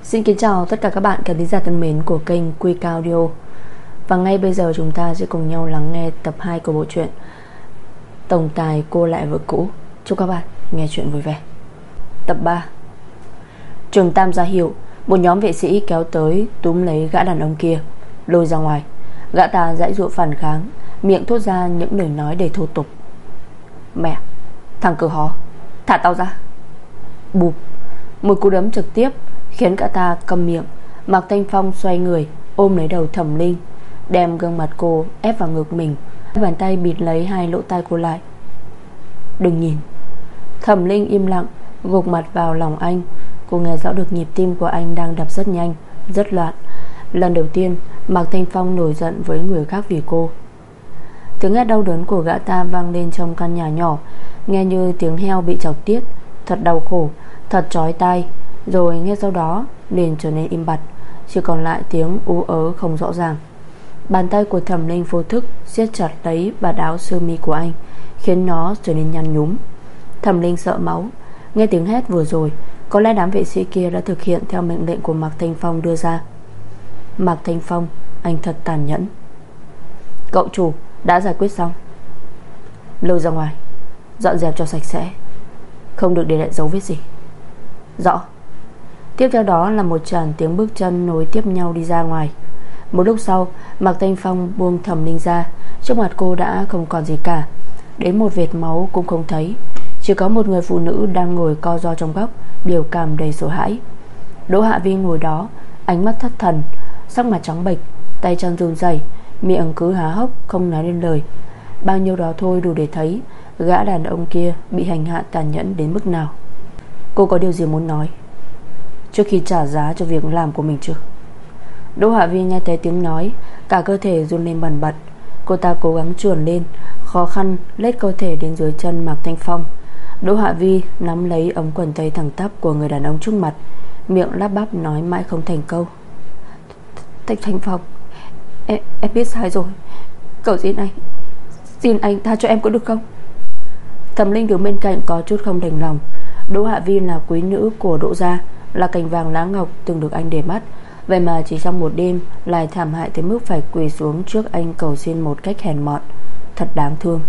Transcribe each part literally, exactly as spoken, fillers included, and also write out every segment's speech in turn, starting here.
Xin kính chào tất cả các bạn khán thính giả thân mến của kênh Quy Cao Audio. Và ngay bây giờ chúng ta sẽ cùng nhau lắng nghe tập hai của bộ truyện Tổng tài cô lại vợ cũ. Chúc các bạn nghe chuyện vui vẻ. Tập ba. Trường Tam ra hiệu, một nhóm vệ sĩ kéo tới, túm lấy gã đàn ông kia, lôi ra ngoài. Gã ta giãy giụa phản kháng, miệng thốt ra những lời nói đầy thô tục. Mẹ, thằng cờ hó, thả tao ra. Bụp, một cú đấm trực tiếp khiến cả ta câm miệng. Mạc Thanh Phong xoay người ôm lấy đầu Thẩm Linh, đem gương mặt cô ép vào ngực mình, bàn tay bịt lấy hai lỗ tai cô lại. Đừng nhìn. Thẩm Linh im lặng, gục mặt vào lòng anh. Cô nghe rõ được nhịp tim của anh đang đập rất nhanh, rất loạn. Lần đầu tiên Mạc Thanh Phong nổi giận với người khác vì cô. Tiếng hét đau đớn của gã ta vang lên trong căn nhà nhỏ, nghe như tiếng heo bị chọc tiết. Thật đau khổ, thật chói tai. Rồi nghe sau đó liền trở nên im bặt, chỉ còn lại tiếng ú ớ không rõ ràng. Bàn tay của Thẩm Linh vô thức siết chặt lấy vạt áo sơ mi của anh, khiến nó trở nên nhăn nhúm. Thẩm Linh sợ máu. Nghe tiếng hét vừa rồi, có lẽ đám vệ sĩ kia đã thực hiện theo mệnh lệnh của Mạc Thanh Phong đưa ra. Mạc Thanh Phong, anh thật tàn nhẫn. Cậu chủ đã giải quyết xong. Lôi ra ngoài, dọn dẹp cho sạch sẽ, không được để lại dấu vết gì. Rõ. Tiếp theo đó là một tràng tiếng bước chân nối tiếp nhau đi ra ngoài. Một lúc sau, Mạc Thanh Phong buông Thẩm Linh ra. Trước mặt cô đã không còn gì cả, đến một vệt máu cũng không thấy. Chỉ có một người phụ nữ đang ngồi co ro trong góc, biểu cảm đầy sợ hãi. Đỗ Hạ Vi ngồi đó, ánh mắt thất thần, sắc mặt trắng bệch, tay chân run rẩy, miệng cứ há hốc không nói nên lời. Bao nhiêu đó thôi đủ để thấy gã đàn ông kia bị hành hạ tàn nhẫn đến mức nào. Cô có điều gì muốn nói trước khi trả giá cho việc làm của mình chưa? Đỗ Hạ Vi nghe thấy tiếng nói, cả cơ thể run lên bần bật. Cô ta cố gắng trườn lên, khó khăn lết cơ thể đến dưới chân Mạc Thanh Phong. Đỗ Hạ Vi nắm lấy ống quần tây thẳng tắp của người đàn ông trước mặt, miệng lắp bắp nói mãi không thành câu. Thanh Thanh Phong, em, em biết sai rồi, cầu xin anh, xin anh tha cho em có được không? Thẩm Linh đứng bên cạnh có chút không đành lòng. Đỗ Hạ Vi là quý nữ của Đỗ gia, là cành vàng lá ngọc từng được anh để mắt. Vậy mà chỉ trong một đêm lại thảm hại tới mức phải quỳ xuống trước anh cầu xin một cách hèn mọn. Thật đáng thương.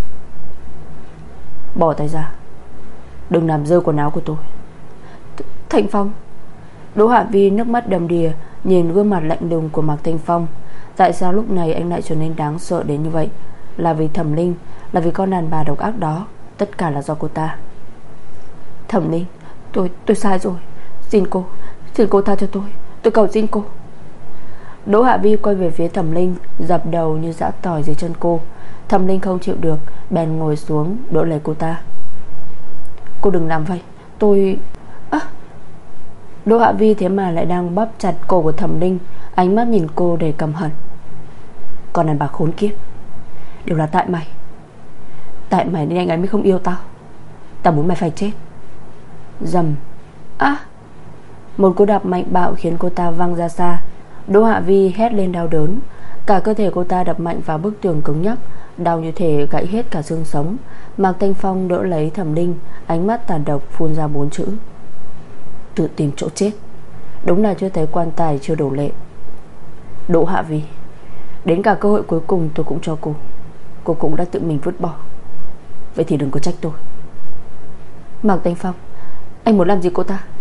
Bỏ tay ra, đừng làm rơi quần áo của tôi. Thanh Phong. Đỗ Hạ Vi nước mắt đầm đìa nhìn gương mặt lạnh lùng của Mạc Thanh Phong. Tại sao lúc này anh lại trở nên đáng sợ đến như vậy? Là vì Thẩm Linh, là vì con đàn bà độc ác đó. Tất cả là do cô ta. Thẩm Linh, tôi tôi sai rồi, xin cô, xin cô tha cho tôi, tôi cầu xin cô. Đỗ Hạ Vi quay về phía Thẩm Linh, dập đầu như giã tỏi dưới chân cô. Thẩm Linh không chịu được, bèn ngồi xuống đỡ lấy cô ta. Cô đừng làm vậy, tôi... À. Đỗ Hạ Vi thế mà lại đang bóp chặt cổ của Thẩm Linh, ánh mắt nhìn cô đầy căm hận. Con đàn bà khốn kiếp, đều là tại mày. Tại mày nên anh ấy mới không yêu tao. Tao muốn mày phải chết. Dầm. À. Một cú đạp mạnh bạo khiến cô ta văng ra xa. Đỗ Hạ Vi hét lên đau đớn. Cả cơ thể cô ta đập mạnh vào bức tường cứng nhắc, đau như thể gãy hết cả xương sống. Mạc Thanh Phong đỡ lấy Thẩm Linh, ánh mắt tàn độc phun ra bốn chữ: tự tìm chỗ chết. Đúng là chưa thấy quan tài chưa đổ lệ. Đỗ Hạ Vi, đến cả cơ hội cuối cùng tôi cũng cho cô. Cô cũng đã tự mình vứt bỏ. Vậy thì đừng có trách tôi. Mạc Thanh Phong, anh muốn làm gì cô ta?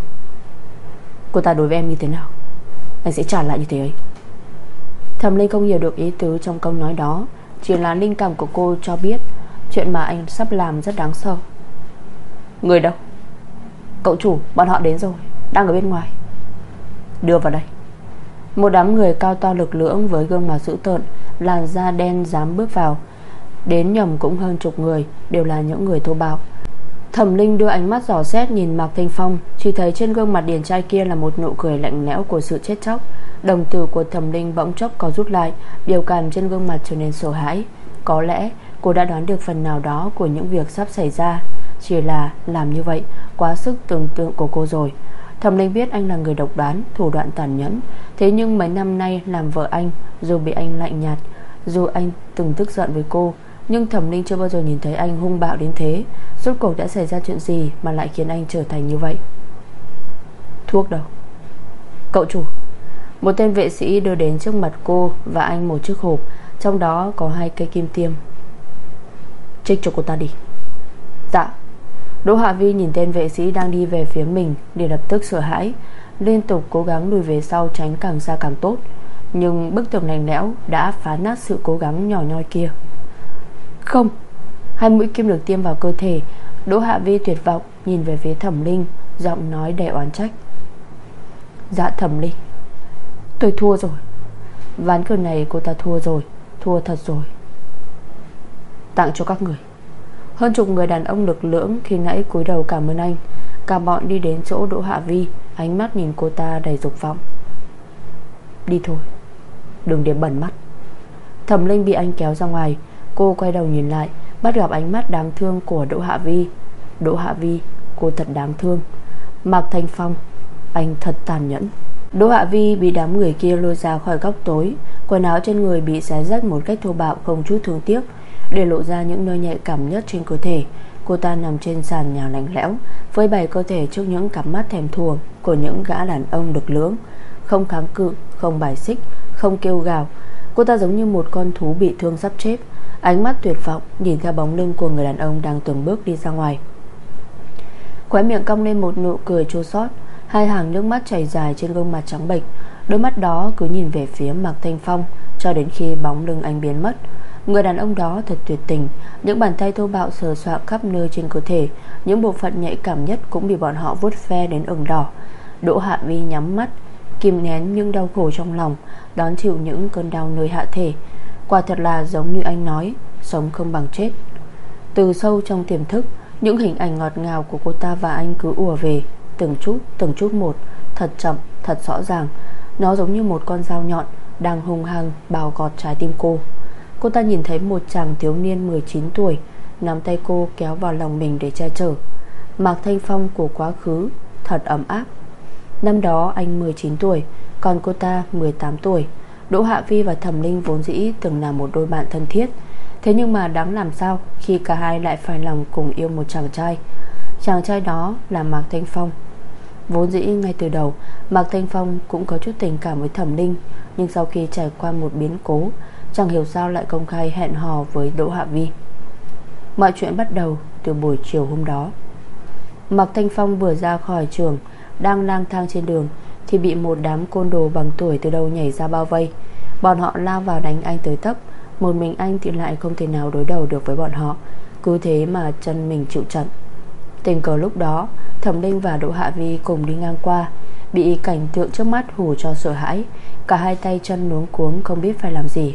Cô ta đối với em như thế nào, anh sẽ trả lại như thế ấy. Thẩm Linh không hiểu được ý tứ trong câu nói đó, chỉ là linh cảm của cô cho biết chuyện mà anh sắp làm rất đáng sợ. Người đâu? Cậu chủ, bọn họ đến rồi, đang ở bên ngoài. Đưa vào đây. Một đám người cao to lực lưỡng với gương mặt dữ tợn, làn da đen dám bước vào. Đến nhầm cũng hơn chục người, đều là những người thô bạo. Thẩm Linh đưa ánh mắt dò xét nhìn Mạc Thanh Phong, chỉ thấy trên gương mặt điển trai kia là một nụ cười lạnh lẽo của sự chết chóc. Đồng tử của Thẩm Linh bỗng chốc có rút lại, biểu cảm trên gương mặt trở nên sợ hãi. Có lẽ cô đã đoán được phần nào đó của những việc sắp xảy ra, chỉ là làm như vậy quá sức tưởng tượng của cô rồi. Thẩm Linh biết anh là người độc đoán, thủ đoạn tàn nhẫn. Thế nhưng mấy năm nay làm vợ anh, dù bị anh lạnh nhạt, dù anh từng tức giận với cô, nhưng Thẩm Linh chưa bao giờ nhìn thấy anh hung bạo đến thế. Rốt cuộc đã xảy ra chuyện gì mà lại khiến anh trở thành như vậy? Thuốc đâu? Cậu chủ. Một tên vệ sĩ đưa đến trước mặt cô và anh một chiếc hộp, trong đó có hai cây kim tiêm. Trích cho cô ta đi. Dạ. Đỗ Hạ Vi nhìn tên vệ sĩ đang đi về phía mình thì lập tức sợ hãi, liên tục cố gắng lùi về sau tránh càng xa càng tốt. Nhưng bức tường lạnh lẽo đã phá nát sự cố gắng nhỏ nhoi kia. Không. Hai mũi kim được tiêm vào cơ thể. Đỗ Hạ Vi tuyệt vọng nhìn về phía Thẩm Linh, giọng nói đầy oán trách. Dạ Thẩm Linh, tôi thua rồi. Ván cờ này cô ta thua rồi. Thua thật rồi. Tặng cho các người. Hơn chục người đàn ông lực lưỡng khi nãy cúi đầu cảm ơn anh. Cả bọn đi đến chỗ Đỗ Hạ Vi, ánh mắt nhìn cô ta đầy dục vọng. Đi thôi, đừng để bẩn mắt. Thẩm Linh bị anh kéo ra ngoài. Cô quay đầu nhìn lại, bắt gặp ánh mắt đáng thương của Đỗ Hạ Vi. Đỗ Hạ Vi, cô thật đáng thương. Mạc Thanh Phong, anh thật tàn nhẫn. Đỗ Hạ Vi bị đám người kia lôi ra khỏi góc tối. Quần áo trên người bị xé rách một cách thô bạo không chút thương tiếc, để lộ ra những nơi nhạy cảm nhất trên cơ thể. Cô ta nằm trên sàn nhà lạnh lẽo, phơi bày cơ thể trước những cặp mắt thèm thuồng của những gã đàn ông lực lưỡng. Không kháng cự, không bài xích, không kêu gào. Cô ta giống như một con thú bị thương sắp chết, ánh mắt tuyệt vọng nhìn theo bóng lưng của người đàn ông đang từng bước đi ra ngoài. Khóe miệng cong lên một nụ cười chua xót, hai hàng nước mắt chảy dài trên gương mặt trắng bệch. Đôi mắt đó cứ nhìn về phía Mạc Thanh Phong cho đến khi bóng lưng anh biến mất. Người đàn ông đó thật tuyệt tình. Những bàn tay thô bạo sờ soạng khắp nơi trên cơ thể, những bộ phận nhạy cảm nhất cũng bị bọn họ vuốt ve đến ửng đỏ. Đỗ Hạ Vi nhắm mắt, kìm nén những đau khổ trong lòng, đón chịu những cơn đau nơi hạ thể. Quả thật là giống như anh nói, sống không bằng chết. Từ sâu trong tiềm thức, những hình ảnh ngọt ngào của cô ta và anh cứ ùa về, từng chút, từng chút một, thật chậm, thật rõ ràng. Nó giống như một con dao nhọn đang hung hăng bào gọt trái tim cô. Cô ta nhìn thấy một chàng thiếu niên mười chín tuổi nắm tay cô kéo vào lòng mình để che chở. Mạc Thanh Phong của quá khứ thật ấm áp. Năm đó anh mười chín tuổi, còn cô ta mười tám tuổi. Đỗ Hạ Vi và Thẩm Linh vốn dĩ từng là một đôi bạn thân thiết. Thế nhưng mà đáng làm sao khi cả hai lại phải lòng cùng yêu một chàng trai. Chàng trai đó là Mạc Thanh Phong. Vốn dĩ ngay từ đầu Mạc Thanh Phong cũng có chút tình cảm với Thẩm Linh, nhưng sau khi trải qua một biến cố, chẳng hiểu sao lại công khai hẹn hò với Đỗ Hạ Vi. Mọi chuyện bắt đầu từ buổi chiều hôm đó. Mạc Thanh Phong vừa ra khỏi trường, đang lang thang trên đường thì bị một đám côn đồ bằng tuổi từ đâu nhảy ra bao vây. Bọn họ lao vào đánh anh tới tấp. Một mình anh thì lại không thể nào đối đầu được với bọn họ, cứ thế mà chân mình chịu trận. Tình cờ lúc đó Thẩm Linh và Đỗ Hạ Vi cùng đi ngang qua, bị cảnh tượng trước mắt hù cho sợ hãi, cả hai tay chân luống cuống không biết phải làm gì.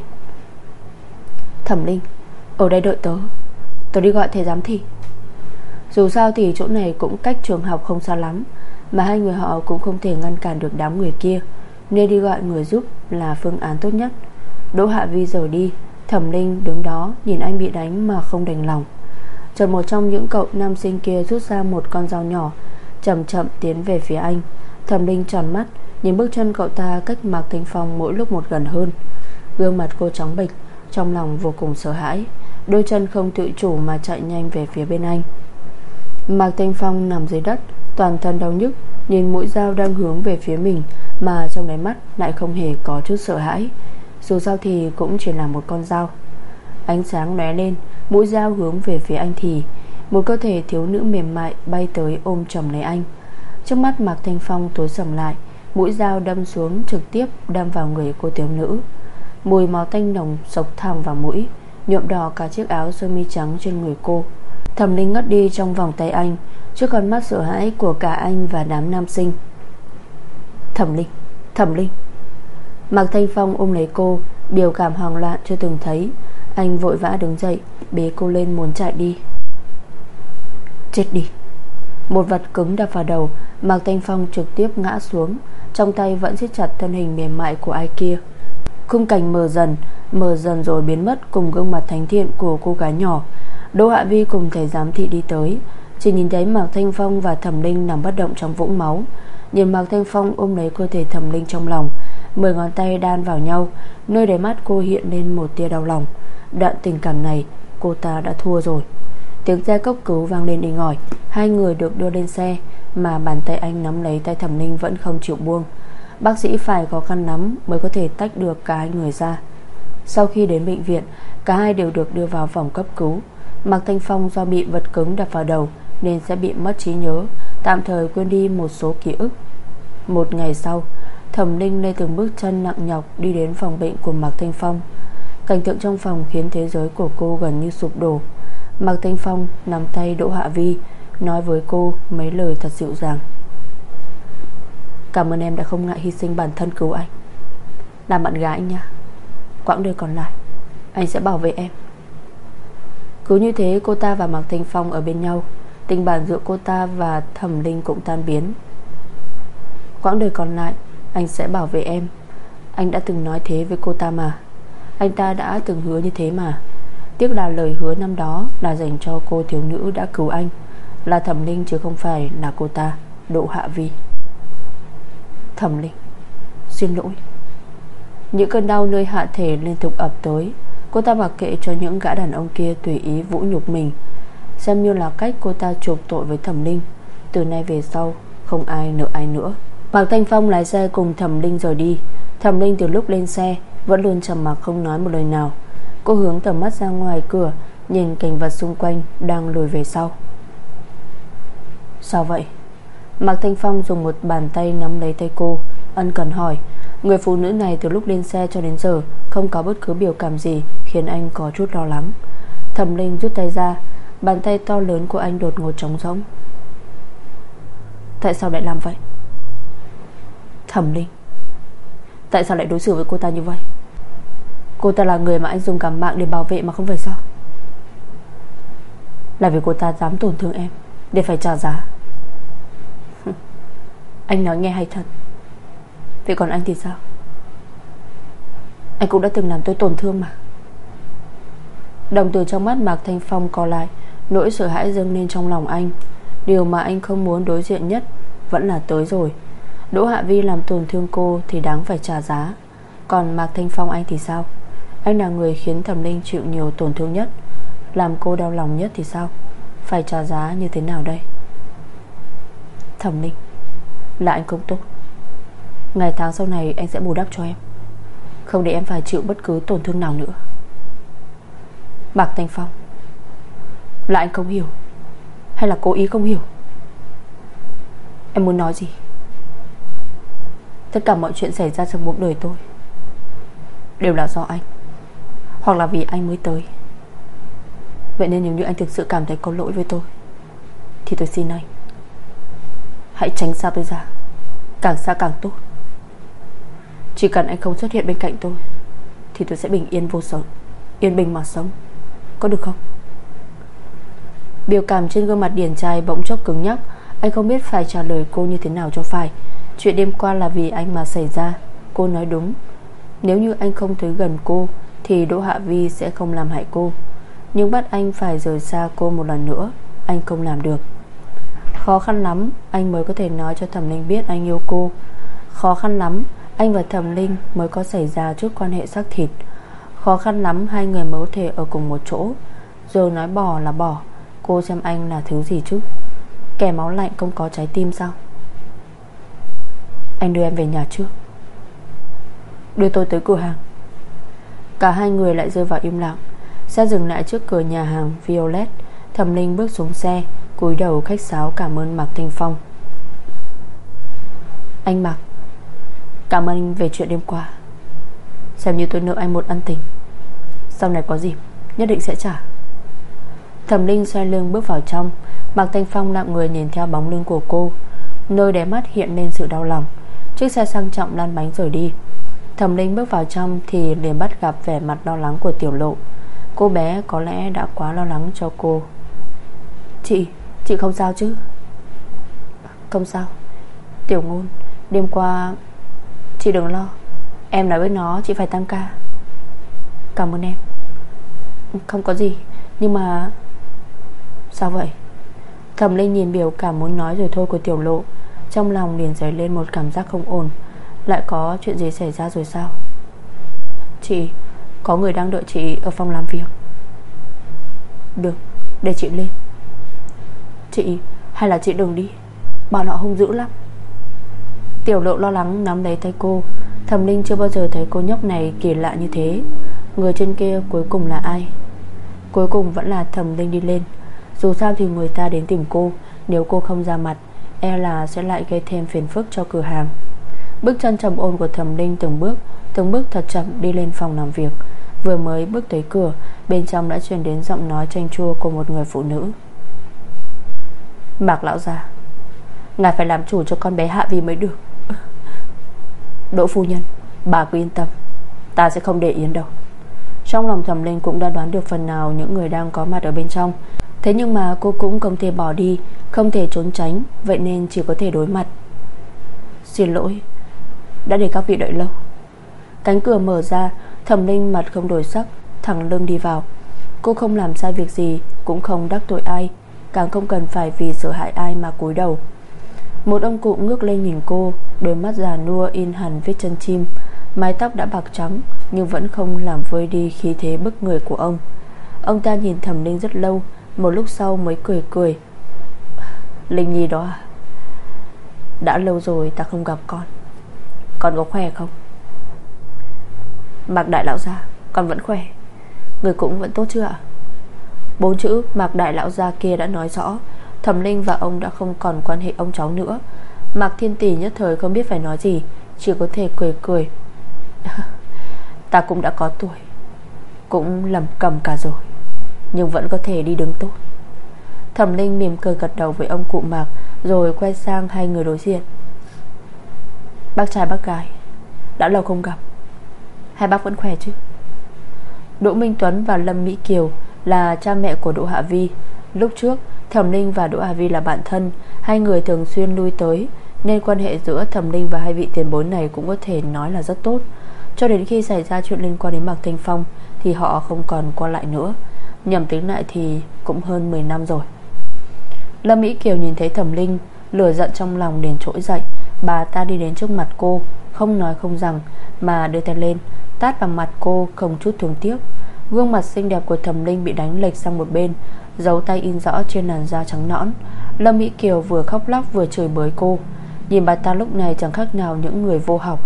Thẩm Linh, ở đây đợi tớ, tớ đi gọi thầy giám thị. Dù sao thì chỗ này cũng cách trường học không xa lắm, mà hai người họ cũng không thể ngăn cản được đám người kia, nên đi gọi người giúp là phương án tốt nhất. Đỗ Hạ Vi rời đi. Thẩm Linh đứng đó nhìn anh bị đánh mà không đành lòng. Chợt một trong những cậu nam sinh kia rút ra một con dao nhỏ, chậm chậm tiến về phía anh. Thẩm Linh tròn mắt nhìn bước chân cậu ta cách Mạc Thanh Phong mỗi lúc một gần hơn. Gương mặt cô trắng bệch, trong lòng vô cùng sợ hãi, đôi chân không tự chủ mà chạy nhanh về phía bên anh. Mạc Thanh Phong nằm dưới đất, toàn thân đau nhức, nhìn mũi dao đang hướng về phía mình, mà trong đáy mắt lại không hề có chút sợ hãi. Dù sao thì cũng chỉ là một con dao. Ánh sáng lóe lên, mũi dao hướng về phía anh thì một cơ thể thiếu nữ mềm mại bay tới ôm chầm lấy anh. Trước mắt Mạc Thanh Phong tối sầm lại, mũi dao đâm xuống trực tiếp đâm vào người cô thiếu nữ. Mùi máu tanh nồng xộc thẳng vào mũi, nhuộm đỏ cả chiếc áo sơ mi trắng trên người cô. Thẩm Linh ngất đi trong vòng tay anh, trước con mắt sợ hãi của cả anh và đám nam sinh. Thẩm Linh, Thẩm Linh. Mạc Thanh Phong ôm lấy cô, biểu cảm hoảng loạn chưa từng thấy. Anh vội vã đứng dậy, bế cô lên muốn chạy đi. Chết đi. Một vật cứng đập vào đầu, Mạc Thanh Phong trực tiếp ngã xuống, trong tay vẫn siết chặt thân hình mềm mại của ai kia. Khung cảnh mờ dần, mờ dần rồi biến mất cùng gương mặt thánh thiện của cô gái nhỏ. Đỗ Hạ Vi cùng thầy giám thị đi tới, chỉ nhìn thấy Mạc Thanh Phong và Thẩm Linh nằm bất động trong vũng máu. Nhìn Mạc Thanh Phong ôm lấy cơ thể Thẩm Linh trong lòng, mười ngón tay đan vào nhau, nơi đáy mắt cô hiện lên một tia đau lòng. Đoạn tình cảm này cô ta đã thua rồi. Tiếng xe cấp cứu vang lên inh ỏi. Hai người được đưa lên xe, mà bàn tay anh nắm lấy tay Thẩm Linh vẫn không chịu buông. Bác sĩ phải khó khăn lắm mới có thể tách được cả hai người ra. Sau khi đến bệnh viện, cả hai đều được đưa vào phòng cấp cứu. Mạc Thanh Phong do bị vật cứng đập vào đầu nên sẽ bị mất trí nhớ, tạm thời quên đi một số ký ức. Một ngày sau, Thẩm Linh lê từng bước chân nặng nhọc đi đến phòng bệnh của Mạc Thanh Phong. Cảnh tượng trong phòng khiến thế giới của cô gần như sụp đổ. Mạc Thanh Phong nắm tay Đỗ Hạ Vi, nói với cô mấy lời thật dịu dàng. Cảm ơn em đã không ngại hy sinh bản thân cứu anh. Làm bạn gái anh nha. Quãng đời còn lại anh sẽ bảo vệ em. Cứ như thế cô ta và Mạc Thanh Phong ở bên nhau. Tình bạn giữa cô ta và Thẩm Linh cũng tan biến. Quãng đời còn lại anh sẽ bảo vệ em. Anh đã từng nói thế với cô ta mà. Anh ta đã từng hứa như thế mà. Tiếc là lời hứa năm đó là dành cho cô thiếu nữ đã cứu anh, là Thẩm Linh chứ không phải là cô ta, Đỗ Hạ Vi. Thẩm Linh, xin lỗi. Những cơn đau nơi hạ thể liên tục ập tới. Cô ta mặc kệ cho những gã đàn ông kia tùy ý vũ nhục mình, xem như là cách cô ta chuộc tội với Thẩm Linh. Từ nay về sau không ai nợ ai nữa. Mạc Thanh Phong lái xe cùng Thẩm Linh rời đi. Thẩm Linh từ lúc lên xe vẫn luôn trầm mặc không nói một lời nào. Cô hướng tầm mắt ra ngoài cửa, nhìn cảnh vật xung quanh đang lùi về sau. Sao vậy? Mạc Thanh Phong dùng một bàn tay nắm lấy tay cô, ân cần hỏi. Người phụ nữ này từ lúc lên xe cho đến giờ không có bất cứ biểu cảm gì khiến anh có chút lo lắng. Thẩm Linh rút tay ra. Bàn tay to lớn của anh đột ngột trống rỗng. Tại sao lại làm vậy? Thẩm Linh, tại sao lại đối xử với cô ta như vậy? Cô ta là người mà anh dùng cả mạng để bảo vệ mà không phải sao? Là vì cô ta dám tổn thương em để phải trả giá. Anh nói nghe hay thật. Vậy còn anh thì sao? Anh cũng đã từng làm tôi tổn thương mà. Đồng tử trong mắt Mạc Thanh Phong co lại. Nỗi sợ hãi dâng lên trong lòng anh. Điều mà anh không muốn đối diện nhất vẫn là tới rồi. Đỗ Hạ Vi làm tổn thương cô thì đáng phải trả giá. Còn Mạc Thanh Phong anh thì sao? Anh là người khiến Thẩm Linh chịu nhiều tổn thương nhất, làm cô đau lòng nhất thì sao? Phải trả giá như thế nào đây? Thẩm Linh, là anh không tốt. Ngày tháng sau này anh sẽ bù đắp cho em, không để em phải chịu bất cứ tổn thương nào nữa. Mạc Thanh Phong, là anh không hiểu hay là cố ý không hiểu? Em muốn nói gì? Tất cả mọi chuyện xảy ra trong cuộc đời tôi đều là do anh, hoặc là vì anh mới tới. Vậy nên nếu như anh thực sự cảm thấy có lỗi với tôi thì tôi xin anh hãy tránh xa tôi ra, càng xa càng tốt. Chỉ cần anh không xuất hiện bên cạnh tôi thì tôi sẽ bình yên vô sự, yên bình mà sống. Có được không? Biểu cảm trên gương mặt điển trai bỗng chốc cứng nhắc. Anh không biết phải trả lời cô như thế nào cho phải. Chuyện đêm qua là vì anh mà xảy ra. Cô nói đúng. Nếu như anh không tới gần cô thì Đỗ Hạ Vi sẽ không làm hại cô. Nhưng bắt anh phải rời xa cô một lần nữa, anh không làm được. Khó khăn lắm anh mới có thể nói cho Thẩm Linh biết anh yêu cô. Khó khăn lắm anh và Thẩm Linh mới có xảy ra chút quan hệ xác thịt. Khó khăn lắm hai người mới có thể ở cùng một chỗ. Giờ nói bỏ là bỏ. Cô xem anh là thứ gì chứ? Kẻ máu lạnh không có trái tim sao? Anh đưa em về nhà trước, đưa tôi tới cửa hàng. Cả hai người lại rơi vào im lặng. Xe dừng lại trước cửa nhà hàng Violet. Thẩm Linh bước xuống xe, cúi đầu khách sáo cảm ơn Mạc Thanh Phong. Anh Mạc, cảm ơn anh về chuyện đêm qua. Xem như tôi nợ anh một ân tình, sau này có dịp nhất định sẽ trả. Thẩm Linh xoay lưng bước vào trong. Mạc Thanh Phong lặng người nhìn theo bóng lưng của cô, nơi đáy mắt hiện lên sự đau lòng. Chiếc xe sang trọng lăn bánh rời đi. Thẩm Linh bước vào trong thì liền bắt gặp vẻ mặt lo lắng của Tiểu Lộ. Cô bé có lẽ đã quá lo lắng cho cô. Chị, chị không sao chứ? Không sao. Tiểu Ngôn, đêm qua chị đừng lo, em nói với nó chị phải tăng ca. Cảm ơn em. Không có gì, nhưng mà... Sao vậy? Thẩm Linh nhìn biểu cảm muốn nói rồi thôi của Tiểu Lộ, trong lòng liền dấy lên một cảm giác không ổn. Lại có chuyện gì xảy ra rồi sao? Chị, có người đang đợi chị ở phòng làm việc. Được, để chị lên. Chị, hay là chị đừng đi, bọn họ hung dữ lắm. Tiểu Lộ lo lắng nắm lấy tay cô. Thẩm Linh chưa bao giờ thấy cô nhóc này kỳ lạ như thế. Người trên kia cuối cùng là ai? Cuối cùng vẫn là Thẩm Linh đi lên. Dù sao thì người ta đến tìm cô, nếu cô không ra mặt, e là sẽ lại gây thêm phiền phức cho cửa hàng. Bước chân trầm ổn của Thẩm Linh từng bước Từng bước thật chậm đi lên phòng làm việc. Vừa mới bước tới cửa, bên trong đã truyền đến giọng nói chanh chua của một người phụ nữ. Mạc lão gia, ngài phải làm chủ cho con bé Hạ Vi mới được. Đỗ phu nhân, bà cứ yên tâm, ta sẽ không để yên đâu. Trong lòng Thẩm Linh cũng đã đoán được phần nào những người đang có mặt ở bên trong. Thế nhưng mà cô cũng không thể bỏ đi, không thể trốn tránh, vậy nên chỉ có thể đối mặt. Xin lỗi, đã để các vị đợi lâu. Cánh cửa mở ra, Thẩm Linh mặt không đổi sắc, thẳng lưng đi vào. Cô không làm sai việc gì, cũng không đắc tội ai, càng không cần phải vì sợ hãi ai mà cúi đầu. Một ông cụ ngước lên nhìn cô, đôi mắt già nua in hẳn vết chân chim. Mái tóc đã bạc trắng nhưng vẫn không làm vơi đi khí thế bức người của ông. Ông ta nhìn Thẩm Linh rất lâu, một lúc sau mới cười cười. Linh Nhi đó à? Đã lâu rồi ta không gặp con. Con có khỏe không? Mạc đại lão gia, con vẫn khỏe. Người cũng vẫn tốt chứ ạ? Bốn chữ Mạc đại lão gia kia đã nói rõ Thẩm Linh và ông đã không còn quan hệ ông cháu nữa. Mạc Thiên Tỷ nhất thời không biết phải nói gì, chỉ có thể cười cười. Ta cũng đã có tuổi, cũng lầm cầm cả rồi, nhưng vẫn có thể đi đứng tốt. Thẩm Linh mỉm cười gật đầu với ông cụ Mạc, rồi quay sang hai người đối diện. Bác trai bác gái, đã lâu không gặp, hai bác vẫn khỏe chứ? Đỗ Minh Tuấn và Lâm Mỹ Kiều là cha mẹ của Đỗ Hạ Vi. Lúc trước Thẩm Linh và Đỗ Hạ Vi là bạn thân, hai người thường xuyên lui tới, nên quan hệ giữa Thẩm Linh và hai vị tiền bối này cũng có thể nói là rất tốt. Cho đến khi xảy ra chuyện liên quan đến Mạc Thanh Phong thì họ không còn qua lại nữa. Nhầm tính lại thì cũng hơn mười năm rồi. Lâm Mỹ Kiều nhìn thấy Thẩm Linh, lửa giận trong lòng liền trỗi dậy. Bà ta đi đến trước mặt cô, không nói không rằng mà đưa tay lên tát vào mặt cô không chút thương tiếc. Gương mặt xinh đẹp của Thẩm Linh bị đánh lệch sang một bên, dấu tay in rõ trên làn da trắng nõn. Lâm Mỹ Kiều vừa khóc lóc vừa chửi bới cô. Nhìn bà ta lúc này chẳng khác nào những người vô học.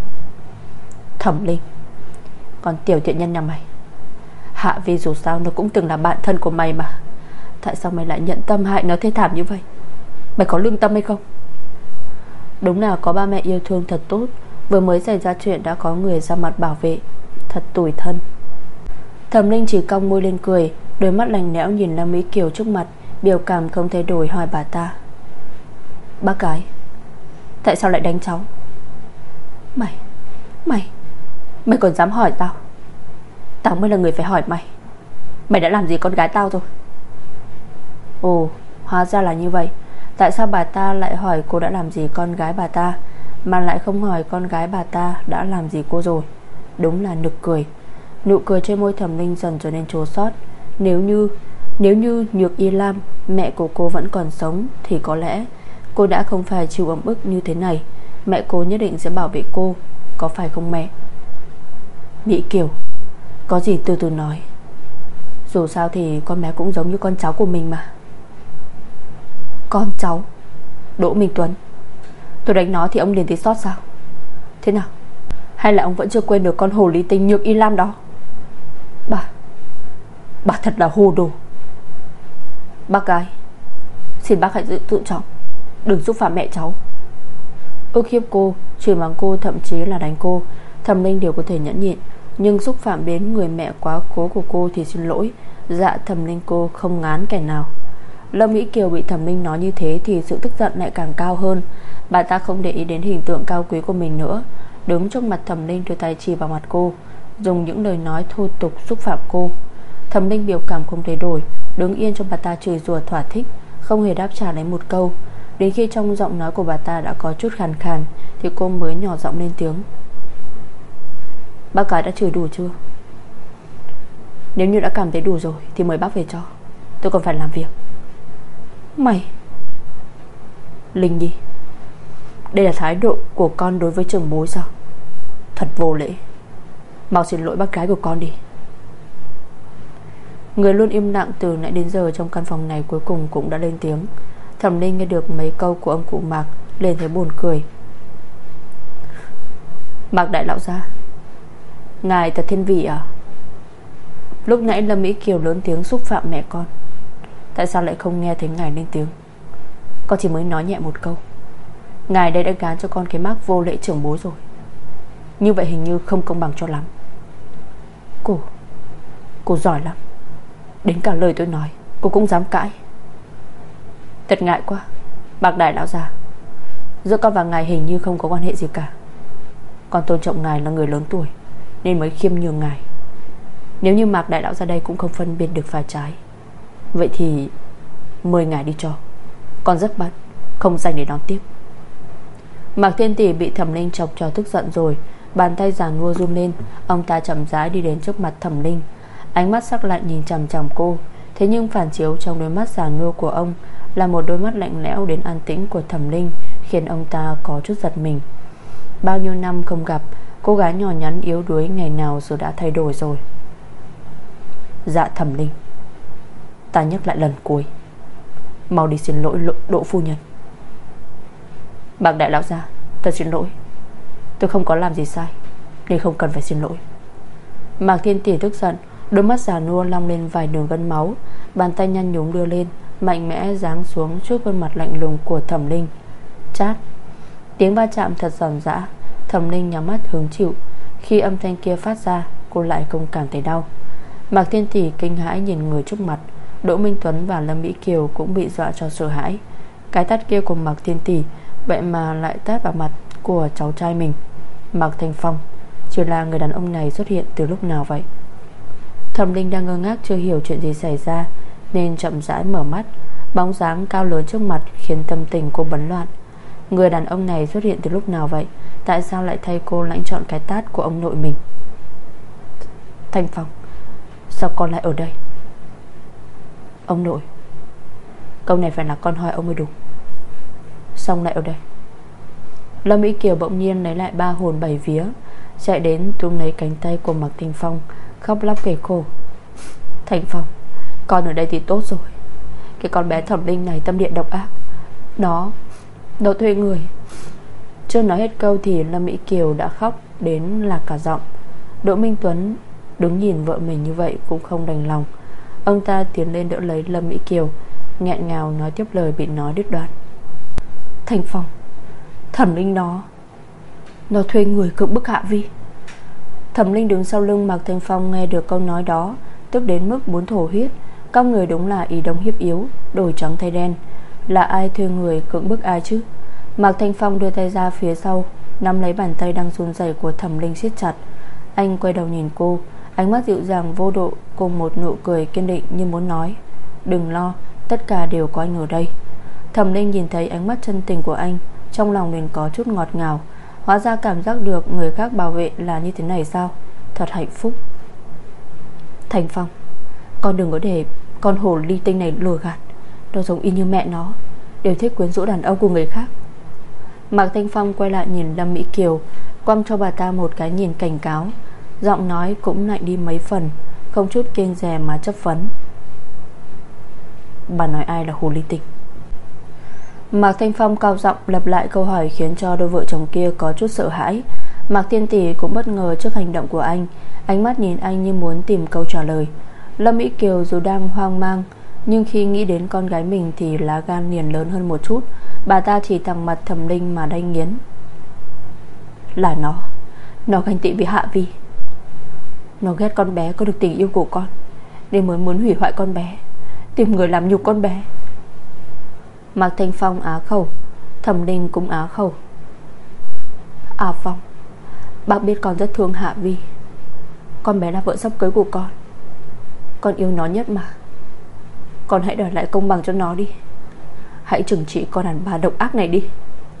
Thẩm Linh, còn tiểu thiện nhân nhà mày, Hạ Vi dù sao nó cũng từng là bạn thân của mày mà. Tại sao mày lại nhận tâm hại nó thê thảm như vậy? Mày có lương tâm hay không? Đúng là có ba mẹ yêu thương thật tốt, vừa mới xảy ra chuyện đã có người ra mặt bảo vệ, thật tủi thân. Thẩm Linh chỉ cong môi lên cười, đôi mắt lạnh lẽo nhìn Lâm Mỹ Kiều trước mặt, biểu cảm không thay đổi hỏi bà ta. Bác gái, tại sao lại đánh cháu? Mày, mày, mày còn dám hỏi tao? Tao mới là người phải hỏi mày. Mày đã làm gì con gái tao rồi? Ồ, hóa ra là như vậy. Tại sao bà ta lại hỏi cô đã làm gì con gái bà ta, mà lại không hỏi con gái bà ta đã làm gì cô rồi? Đúng là nực cười. Nụ cười trên môi Thẩm Linh dần trở nên chua xót. Nếu như Nếu như Nhược Y Lam, mẹ của cô vẫn còn sống, thì có lẽ cô đã không phải chịu ấm ức như thế này. Mẹ cô nhất định sẽ bảo vệ cô, có phải không mẹ? Mỹ Kiều, có gì từ từ nói. Dù sao thì con bé cũng giống như con cháu của mình mà. Con cháu? Đỗ Minh Tuấn, tôi đánh nó thì ông liền thấy sót sao? Thế nào? Hay là ông vẫn chưa quên được con hồ ly tinh Nhược Y Lam đó? Bà Bà thật là hồ đồ. Bác gái, xin bác hãy giữ tự trọng, đừng xúc phạm mẹ cháu. Ức hiếp cô, chửi mắng cô, thậm chí là đánh cô, Thẩm Linh đều có thể nhẫn nhịn. Nhưng xúc phạm đến người mẹ quá cố của cô thì xin lỗi, dạ Thẩm Linh cô không ngán kẻ nào. Lâm Mỹ Kiều bị Thẩm Linh nói như thế thì sự tức giận lại càng cao hơn. Bà ta không để ý đến hình tượng cao quý của mình nữa, đứng trước mặt Thẩm Linh đưa tay chỉ vào mặt cô, dùng những lời nói thô tục xúc phạm cô. Thẩm Linh biểu cảm không thay đổi, đứng yên cho bà ta chửi rủa thỏa thích, không hề đáp trả lấy một câu. Đến khi trong giọng nói của bà ta đã có chút khàn khàn thì cô mới nhỏ giọng lên tiếng. Bác gái đã chửi đủ chưa? Nếu như đã cảm thấy đủ rồi thì mời bác về cho, tôi còn phải làm việc. Mày Linh Nhi, đây là thái độ của con đối với trưởng bối sao? Thật vô lễ. Mau xin lỗi bác gái của con đi. Người luôn im lặng từ nãy đến giờ trong căn phòng này cuối cùng cũng đã lên tiếng. Thẩm Linh nghe được mấy câu của ông cụ Mạc, liền thấy buồn cười. Mạc đại lão gia, ngài thật thiên vị à? Lúc nãy Lâm Mỹ Kiều lớn tiếng xúc phạm mẹ con, tại sao lại không nghe thấy ngài lên tiếng? Con chỉ mới nói nhẹ một câu. Ngài đây đã gán cho con cái mác vô lễ trưởng bối rồi. Như vậy hình như không công bằng cho lắm. Cô Cô giỏi lắm. Đến cả lời tôi nói cô cũng dám cãi. Thật ngại quá. Bạc đại lão già, giữa con và ngài hình như không có quan hệ gì cả. Con tôn trọng ngài là người lớn tuổi nên mới khiêm nhường ngài. Nếu như Mạc đại lão ra đây cũng không phân biệt được phải trái, vậy thì mời ngài đi cho. Con rất bận, không dành để đón tiếp. Mạc Thiên Tỷ bị Thẩm Linh chọc cho tức giận rồi, bàn tay giàn mua run lên. Ông ta chậm rãi đi đến trước mặt Thẩm Linh, ánh mắt sắc lạnh nhìn chằm chằm cô. Thế nhưng phản chiếu trong đôi mắt giàn mua của ông là một đôi mắt lạnh lẽo đến an tĩnh của Thẩm Linh, khiến ông ta có chút giật mình. Bao nhiêu năm không gặp, cô gái nhỏ nhắn yếu đuối ngày nào rồi đã thay đổi rồi. Dạ Thẩm Linh, ta nhắc lại lần cuối, mau đi xin lỗi Đỗ phu nhân. Bạc đại lão gia, thật xin lỗi, tôi không có làm gì sai nên không cần phải xin lỗi. Mạc Thiên Tỷ tức giận, đôi mắt già nua long lên vài đường gân máu, bàn tay nhăn nhúm đưa lên, mạnh mẽ giáng xuống trước khuôn mặt lạnh lùng của Thẩm Linh. Chát, tiếng va chạm thật giòn giã. Thẩm Linh nhắm mắt hứng chịu. Khi âm thanh kia phát ra, cô lại không cảm thấy đau. Mạc Thiên Tỷ kinh hãi nhìn người trước mặt. Đỗ Minh Tuấn và Lâm Mỹ Kiều cũng bị dọa cho sợ hãi. Cái tát kia của Mạc Thiên Tỷ vậy mà lại tát vào mặt của cháu trai mình. Mạc Thanh Phong, chỉ là người đàn ông này xuất hiện từ lúc nào vậy? Thẩm Linh đang ngơ ngác chưa hiểu chuyện gì xảy ra nên chậm rãi mở mắt. Bóng dáng cao lớn trước mặt khiến tâm tình cô bấn loạn. Người đàn ông này xuất hiện từ lúc nào vậy? Tại sao lại thay cô lãnh chọn cái tát của ông nội mình? Thanh Phong, sao con lại ở đây? Ông nội, câu này phải là con hỏi ông mới đúng. Xong lại ở đây? Lâm Mỹ Kiều bỗng nhiên lấy lại ba hồn bảy vía, chạy đến túm lấy cánh tay của Mạc Thanh Phong, khóc lóc kể khổ. Thanh Phong, con ở đây thì tốt rồi. Cái con bé Thẩm Linh này tâm địa độc ác. Nó Nó thuê người. Chưa nói hết câu thì Lâm Mỹ Kiều đã khóc đến lạc cả giọng. Đỗ Minh Tuấn đứng nhìn vợ mình như vậy cũng không đành lòng. Ông ta tiến lên đỡ lấy Lâm Mỹ Kiều, nghẹn ngào nói tiếp lời bị nói đứt đoạn. Thanh Phong, Thẩm Linh nó Nó thuê người cưỡng bức Hạ Vi. Thẩm Linh đứng sau lưng Mạc Thanh Phong nghe được câu nói đó, tức đến mức muốn thổ huyết. Các người đúng là ý đông hiếp yếu, đổi trắng thay đen. Là ai thuê người cưỡng bức ai chứ? Mạc Thanh Phong đưa tay ra phía sau, nắm lấy bàn tay đang run rẩy của Thẩm Linh siết chặt. Anh quay đầu nhìn cô, ánh mắt dịu dàng vô độ, cùng một nụ cười kiên định như muốn nói: đừng lo, tất cả đều có anh ở đây. Thẩm Linh nhìn thấy ánh mắt chân tình của anh, trong lòng mình có chút ngọt ngào. Hóa ra cảm giác được người khác bảo vệ là như thế này sao? Thật hạnh phúc. Thanh Phong, con đừng có để con hồ ly tinh này lừa gạt. Nó giống y như mẹ nó, đều thích quyến rũ đàn ông của người khác. Mạc Thanh Phong quay lại nhìn Lâm Mỹ Kiều, quăng cho bà ta một cái nhìn cảnh cáo. Giọng nói cũng lạnh đi mấy phần, không chút kiêng dè mà chất vấn. Bà nói ai là hồ ly tinh? Mạc Thanh Phong cao giọng lặp lại câu hỏi khiến cho đôi vợ chồng kia có chút sợ hãi. Mạc Thiên Tỷ cũng bất ngờ trước hành động của anh, ánh mắt nhìn anh như muốn tìm câu trả lời. Lâm Mỹ Kiều dù đang hoang mang, nhưng khi nghĩ đến con gái mình thì lá gan liền lớn hơn một chút. Bà ta chỉ thẳng mặt Thẩm Linh mà đay nghiến. Là nó Nó ganh tị với Hạ Vi. Nó ghét con bé có được tình yêu của con nên mới muốn hủy hoại con bé, tìm người làm nhục con bé. Mạc Thanh Phong á khẩu, Thẩm Linh cũng á khẩu. À Phong, bác biết con rất thương Hạ Vi. Con bé là vợ sắp cưới của con, con yêu nó nhất mà. Con hãy đòi lại công bằng cho nó đi. Hãy trừng trị con đàn bà độc ác này đi.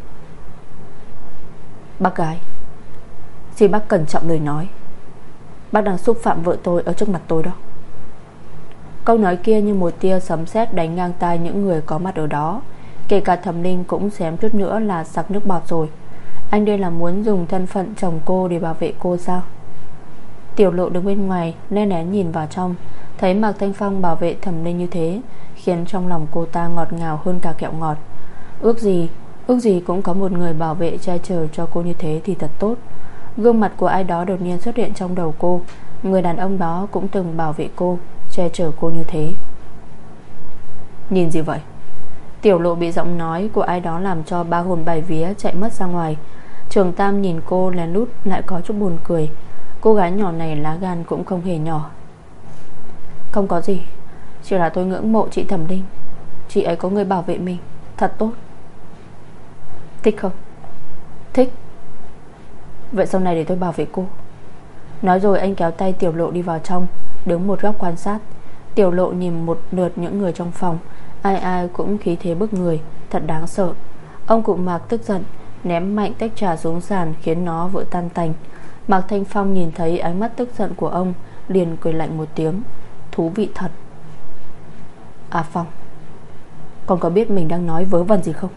Bác gái, xin bác cẩn trọng lời nói. Bác đang xúc phạm vợ tôi ở trước mặt tôi đó. Câu nói kia như một tia sấm sét đánh ngang tai những người có mặt ở đó. Kể cả Thẩm Linh cũng xém chút nữa là sặc nước bọt rồi. Anh đây là muốn dùng thân phận chồng cô để bảo vệ cô sao? Tiểu Lộ đứng bên ngoài lén lén nhìn vào trong, thấy Mạc Thanh Phong bảo vệ Thẩm Linh như thế, khiến trong lòng cô ta ngọt ngào hơn cả kẹo ngọt. Ước gì Ước gì cũng có một người bảo vệ che chở cho cô như thế thì thật tốt. Gương mặt của ai đó đột nhiên xuất hiện trong đầu cô. Người đàn ông đó cũng từng bảo vệ cô, che chở cô như thế. Nhìn gì vậy? Tiểu Lộ bị giọng nói của ai đó làm cho ba hồn bảy vía chạy mất ra ngoài. Trường Tam nhìn cô lén lút lại có chút buồn cười. Cô gái nhỏ này lá gan cũng không hề nhỏ. Không có gì, chỉ là tôi ngưỡng mộ chị Thẩm Linh. Chị ấy có người bảo vệ mình, thật tốt. Thích không? Thích. Vậy sau này để tôi bảo vệ cô. Nói rồi anh kéo tay Tiểu Lộ đi vào trong, đứng một góc quan sát. Tiểu Lộ nhìn một lượt những người trong phòng, ai ai cũng khí thế bức người, thật đáng sợ. Ông cụ Mạc tức giận ném mạnh tách trà xuống sàn, khiến nó vỡ tan tành. Mạc Thanh Phong nhìn thấy ánh mắt tức giận của ông, liền cười lạnh một tiếng. Thú vị thật. À Phong, con có biết mình đang nói vớ vẩn gì không?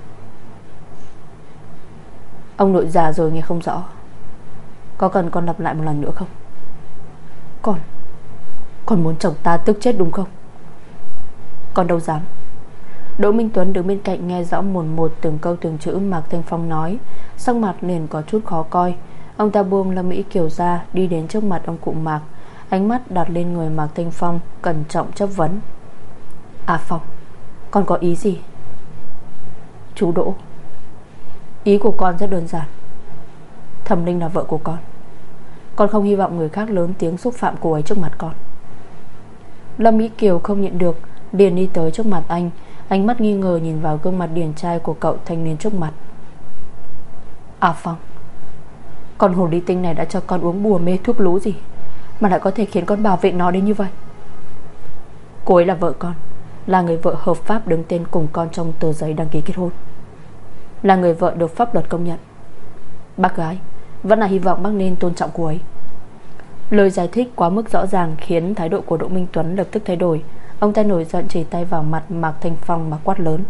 Ông nội già rồi nghe không rõ. Có cần con lặp lại một lần nữa không? Con Con muốn chồng ta tức chết đúng không? Con đâu dám. Đỗ Minh Tuấn đứng bên cạnh nghe rõ mồn một từng câu từng chữ Mạc Thanh Phong nói, sắc mặt liền có chút khó coi. Ông ta buông Lâm Mỹ Kiều ra, đi đến trước mặt ông cụ Mạc, ánh mắt đặt lên người Mạc Thanh Phong, cẩn trọng chất vấn. À Phong, con có ý gì? Chú Đỗ, ý của con rất đơn giản. Thẩm Linh là vợ của con. Con không hy vọng người khác lớn tiếng xúc phạm cô ấy trước mặt con. Lâm Mỹ Kiều không nhịn được, liền đi tới trước mặt anh, ánh mắt nghi ngờ nhìn vào gương mặt điển trai của cậu thanh niên trước mặt. À Phong, con hồ ly tinh này đã cho con uống bùa mê thuốc lú gì mà lại có thể khiến con bảo vệ nó đến như vậy? Cô ấy là vợ con, là người vợ hợp pháp đứng tên cùng con trong tờ giấy đăng ký kết hôn, là người vợ được pháp luật công nhận. Bác gái vẫn là hy vọng bác nên tôn trọng cô ấy. Lời giải thích quá mức rõ ràng khiến thái độ của Đỗ Minh Tuấn lập tức thay đổi. Ông ta nổi giận chỉ tay vào mặt Mạc Thanh Phong mà quát lớn.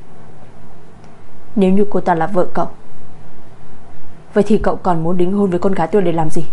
Nếu như cô ta là vợ cậu, vậy thì cậu còn muốn đính hôn với con gái tôi để làm gì?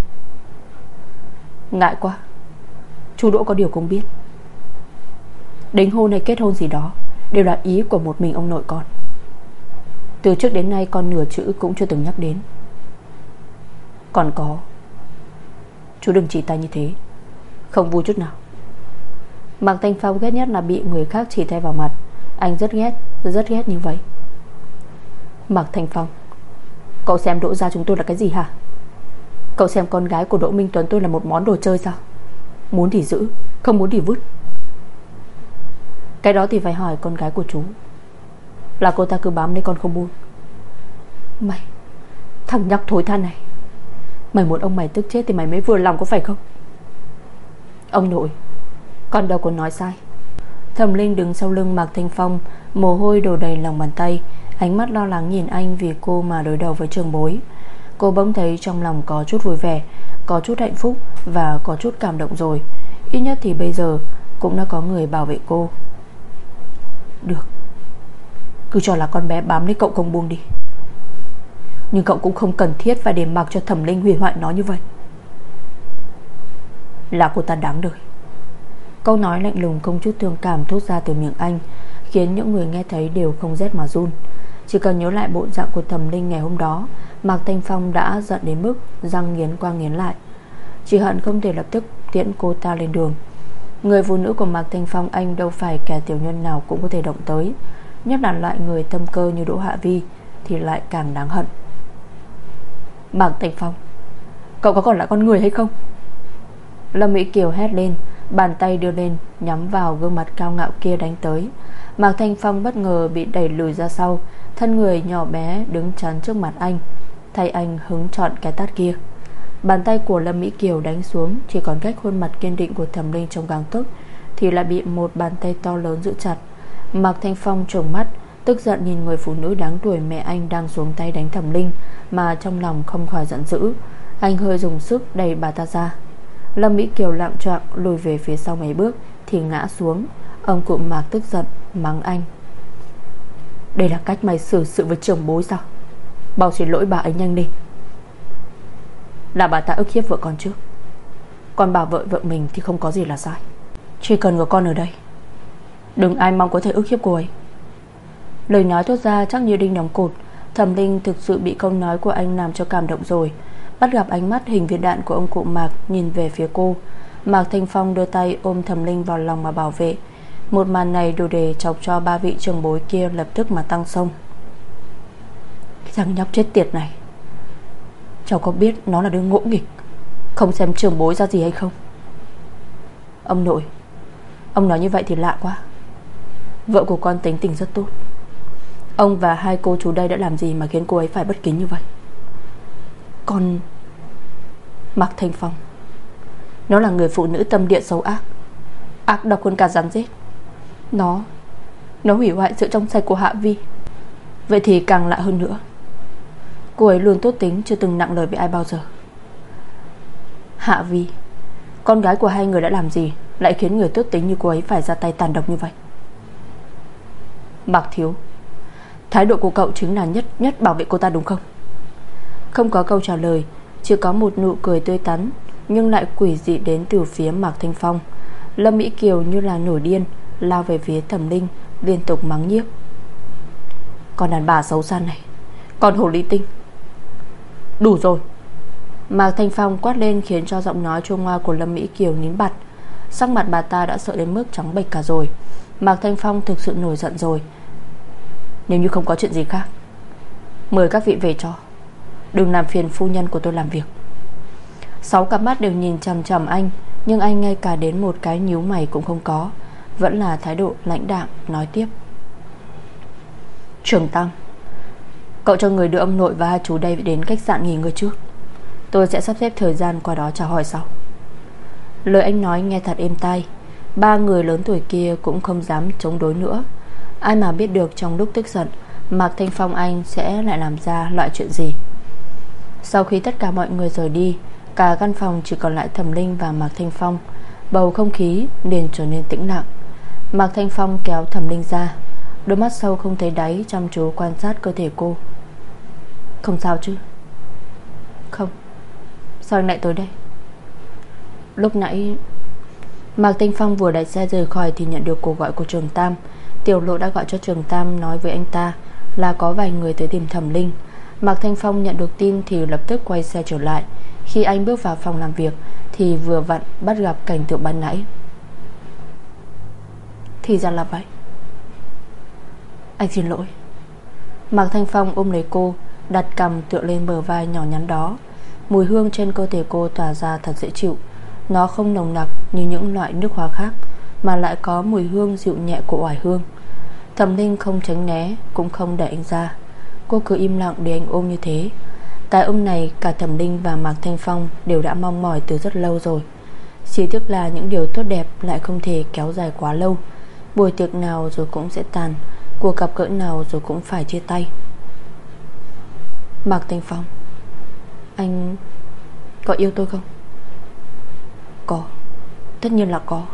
Ngại quá. Chú Đỗ có điều không biết, đính hôn hay kết hôn gì đó đều là ý của một mình ông nội con. Từ trước đến nay con nửa chữ cũng chưa từng nhắc đến. Còn có, chú đừng chỉ tay như thế, không vui chút nào. Mạc Thanh Phong ghét nhất là bị người khác chỉ tay vào mặt. Anh rất ghét, rất ghét như vậy. Mạc Thanh Phong, cậu xem Đỗ gia chúng tôi là cái gì hả? Cậu xem con gái của Đỗ Minh Tuấn tôi là một món đồ chơi sao? Muốn thì giữ, không muốn thì vứt. Cái đó thì phải hỏi con gái của chú. Là cô ta cứ bám lấy con không buông. Mày, thằng nhóc thối tha này, mày muốn ông mày tức chết thì mày mới vừa lòng có phải không? Ông nội, con đâu có nói sai. Thẩm Linh đứng sau lưng Mạc Thanh Phong, mồ hôi đổ đầy lòng bàn tay, ánh mắt lo lắng nhìn anh vì cô mà đối đầu với trường bối. Cô bỗng thấy trong lòng có chút vui vẻ, có chút hạnh phúc và có chút cảm động rồi. Ít nhất thì bây giờ cũng đã có người bảo vệ cô. Được, cứ cho là con bé bám lấy cậu không buông đi, nhưng cậu cũng không cần thiết phải để mặc cho Thẩm Linh hủy hoại nó như vậy. Là cô ta đáng đời. Câu nói lạnh lùng không chút thương cảm thốt ra từ miệng anh, khiến những người nghe thấy đều không rét mà run. Chỉ cần nhớ lại bộ dạng của Thẩm Linh ngày hôm đó, Mạc Thanh Phong đã giận đến mức răng nghiến qua nghiến lại, chỉ hận không thể lập tức tiễn cô ta lên đường. Người phụ nữ của Mạc Thanh Phong anh đâu phải kẻ tiểu nhân nào cũng có thể động tới, nhất là loại người tâm cơ như Đỗ Hạ Vi thì lại càng đáng hận. Mạc Thanh Phong, cậu có còn là con người hay không? Lâm Mỹ Kiều hét lên, bàn tay đưa lên nhắm vào gương mặt cao ngạo kia đánh tới. Mạc Thanh Phong bất ngờ bị đẩy lùi ra sau, thân người nhỏ bé đứng chắn trước mặt anh, thay anh hứng chọn cái tát kia. Bàn tay của Lâm Mỹ Kiều đánh xuống, chỉ còn cách khuôn mặt kiên định của Thẩm Linh trong gang tấc thì lại bị một bàn tay to lớn giữ chặt. Mạc Thanh Phong trợn mắt, tức giận nhìn người phụ nữ đáng tuổi mẹ anh đang xuống tay đánh Thẩm Linh, mà trong lòng không khỏi giận dữ. Anh hơi dùng sức đẩy bà ta ra. Lâm Mỹ Kiều lạng choạng lùi về phía sau mấy bước thì ngã xuống. Ông cụ Mạc tức giận mắng anh. Đây là cách mày xử sự với trưởng bối sao? Bảo xin lỗi bà ấy nhanh đi. Là bà ta ức hiếp vợ con trước, còn bảo vợ vợ mình thì không có gì là sai. Chỉ cần có con ở đây, đừng ai mong có thể ức hiếp cô ấy. Lời nói thốt ra chắc như đinh đóng cột. Thẩm Linh thực sự bị câu nói của anh làm cho cảm động rồi. bắt gặp ánh mắt hình viên đạn của ông cụ Mạc nhìn về phía cô. Mạc Thanh Phong đưa tay ôm Thẩm Linh vào lòng mà bảo vệ. Một màn này đủ để chọc cho ba vị trưởng bối kia lập tức mà tăng xông. Cái thằng nhóc chết tiệt này, cháu có biết nó là đứa ngỗ nghịch, không xem trưởng bối ra gì hay không? Ông nội, ông nói như vậy thì lạ quá. Vợ của con tính tình rất tốt. Ông và hai cô chú đây đã làm gì mà khiến cô ấy phải bất kính như vậy? Con... Mạc Thanh Phong, nó là người phụ nữ tâm địa xấu ác, ác độc hơn cả rắn rết. Nó Nó hủy hoại sự trong sạch của Hạ Vi. Vậy thì càng lạ hơn nữa, cô ấy luôn tốt tính, chưa từng nặng lời với ai bao giờ. Hạ Vi, con gái của hai người đã làm gì lại khiến người tốt tính như cô ấy phải ra tay tàn độc như vậy? Mạc Thiếu, thái độ của cậu chính là nhất nhất bảo vệ cô ta đúng không? Không có câu trả lời, chỉ có một nụ cười tươi tắn nhưng lại quỷ dị đến từ phía Mạc Thanh Phong. Lâm Mỹ Kiều như là nổi điên lao về phía Thẩm Linh, liên tục mắng nhiếc. Con đàn bà xấu xa này, con hồ ly tinh. Đủ rồi. Mạc Thanh Phong quát lên khiến cho giọng nói chua ngoa của Lâm Mỹ Kiều nín bặt. Sắc mặt bà ta đã sợ đến mức trắng bệch cả rồi. Mạc Thanh Phong thực sự nổi giận rồi. Nếu như không có chuyện gì khác, mời các vị về cho, đừng làm phiền phu nhân của tôi làm việc. Sáu cặp mắt đều nhìn chằm chằm anh, nhưng anh ngay cả đến một cái nhíu mày cũng không có, vẫn là thái độ lãnh đạm nói tiếp. Trường Tăng, cậu cho người đưa ông nội và hai chú đây đến khách sạn nghỉ ngơi trước. Tôi sẽ sắp xếp thời gian qua đó chào hỏi sau. Lời anh nói nghe thật êm tai. Ba người lớn tuổi kia cũng không dám chống đối nữa. Ai mà biết được trong lúc tức giận Mạc Thanh Phong anh sẽ lại làm ra loại chuyện gì. Sau khi tất cả mọi người rời đi, cả căn phòng chỉ còn lại Thẩm Linh và Mạc Thanh Phong. Bầu không khí liền trở nên tĩnh lặng. Mạc Thanh Phong kéo Thẩm Linh ra, đôi mắt sâu không thấy đáy chăm chú quan sát cơ thể cô. Không sao chứ? Không. Sao anh lại tới đây? Lúc nãy Mạc Thanh Phong vừa đẩy xe rời khỏi thì nhận được cuộc gọi của Trường Tam. Tiểu Lộ đã gọi cho Trường Tam nói với anh ta là có vài người tới tìm Thẩm Linh. Mạc Thanh Phong nhận được tin thì lập tức quay xe trở lại. Khi anh bước vào phòng làm việc thì vừa vặn bắt gặp cảnh tượng ban nãy. Thì ra là vậy. Anh xin lỗi. Mạc Thanh Phong ôm lấy cô, đặt cằm tựa lên bờ vai nhỏ nhắn đó. Mùi hương trên cơ thể cô tỏa ra thật dễ chịu. Nó không nồng nặc như những loại nước hoa khác, mà lại có mùi hương dịu nhẹ của oải hương. Thẩm Linh không tránh né, cũng không đẩy anh ra. Cô cứ im lặng để anh ôm như thế. Cái ôm này cả Thẩm Linh và Mạc Thanh Phong đều đã mong mỏi từ rất lâu rồi. Chỉ tiếc là những điều tốt đẹp lại không thể kéo dài quá lâu. Buổi tiệc nào rồi cũng sẽ tàn, cuộc gặp gỡ nào rồi cũng phải chia tay. Mạc Thanh Phong, anh có yêu tôi không? Có, tất nhiên là có.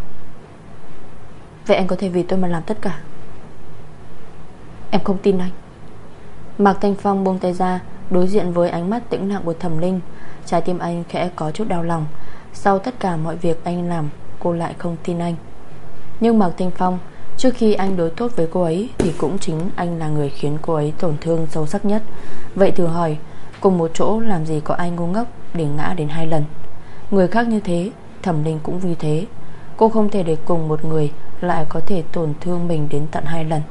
Vậy anh có thể vì tôi mà làm tất cả? Em không tin anh. Mạc Thanh Phong buông tay ra, đối diện với ánh mắt tĩnh lặng của Thẩm Linh. Trái tim anh khẽ có chút đau lòng. Sau tất cả mọi việc anh làm, cô lại không tin anh. Nhưng Mạc Thanh Phong, trước khi anh đối tốt với cô ấy thì cũng chính anh là người khiến cô ấy tổn thương sâu sắc nhất. Vậy thử hỏi, cùng một chỗ làm gì có ai ngu ngốc để ngã đến hai lần? Người khác như thế, Thẩm Linh cũng vì thế. Cô không thể để cùng một người lại có thể tổn thương mình đến tận hai lần.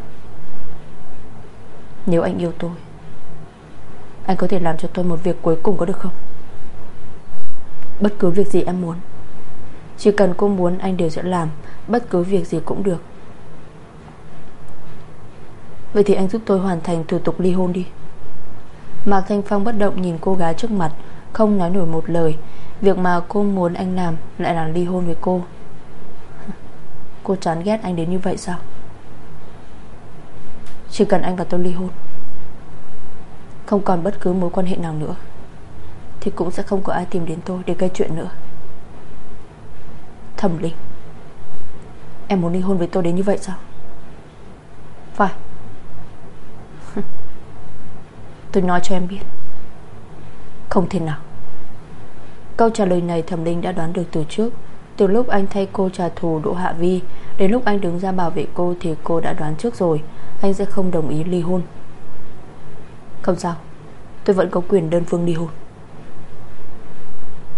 Nếu anh yêu tôi, anh có thể làm cho tôi một việc cuối cùng có được không? Bất cứ việc gì em muốn, chỉ cần cô muốn anh đều sẽ làm. Bất cứ việc gì cũng được. Vậy thì anh giúp tôi hoàn thành thủ tục ly hôn đi. Mạc Thanh Phong bất động nhìn cô gái trước mặt, không nói nổi một lời. Việc mà cô muốn anh làm lại là ly hôn với cô. Cô chán ghét anh đến như vậy sao? Chỉ cần anh và tôi ly hôn, không còn bất cứ mối quan hệ nào nữa, thì cũng sẽ không có ai tìm đến tôi để gây chuyện nữa. Thẩm Linh, em muốn ly hôn với tôi đến như vậy sao? Phải. Tôi nói cho em biết, không thể nào. Câu trả lời này Thẩm Linh đã đoán được từ trước. Từ lúc anh thay cô trả thù Đỗ Hạ Vi đến lúc anh đứng ra bảo vệ cô thì cô đã đoán trước rồi, anh sẽ không đồng ý ly hôn. Không sao, tôi vẫn có quyền đơn phương ly hôn.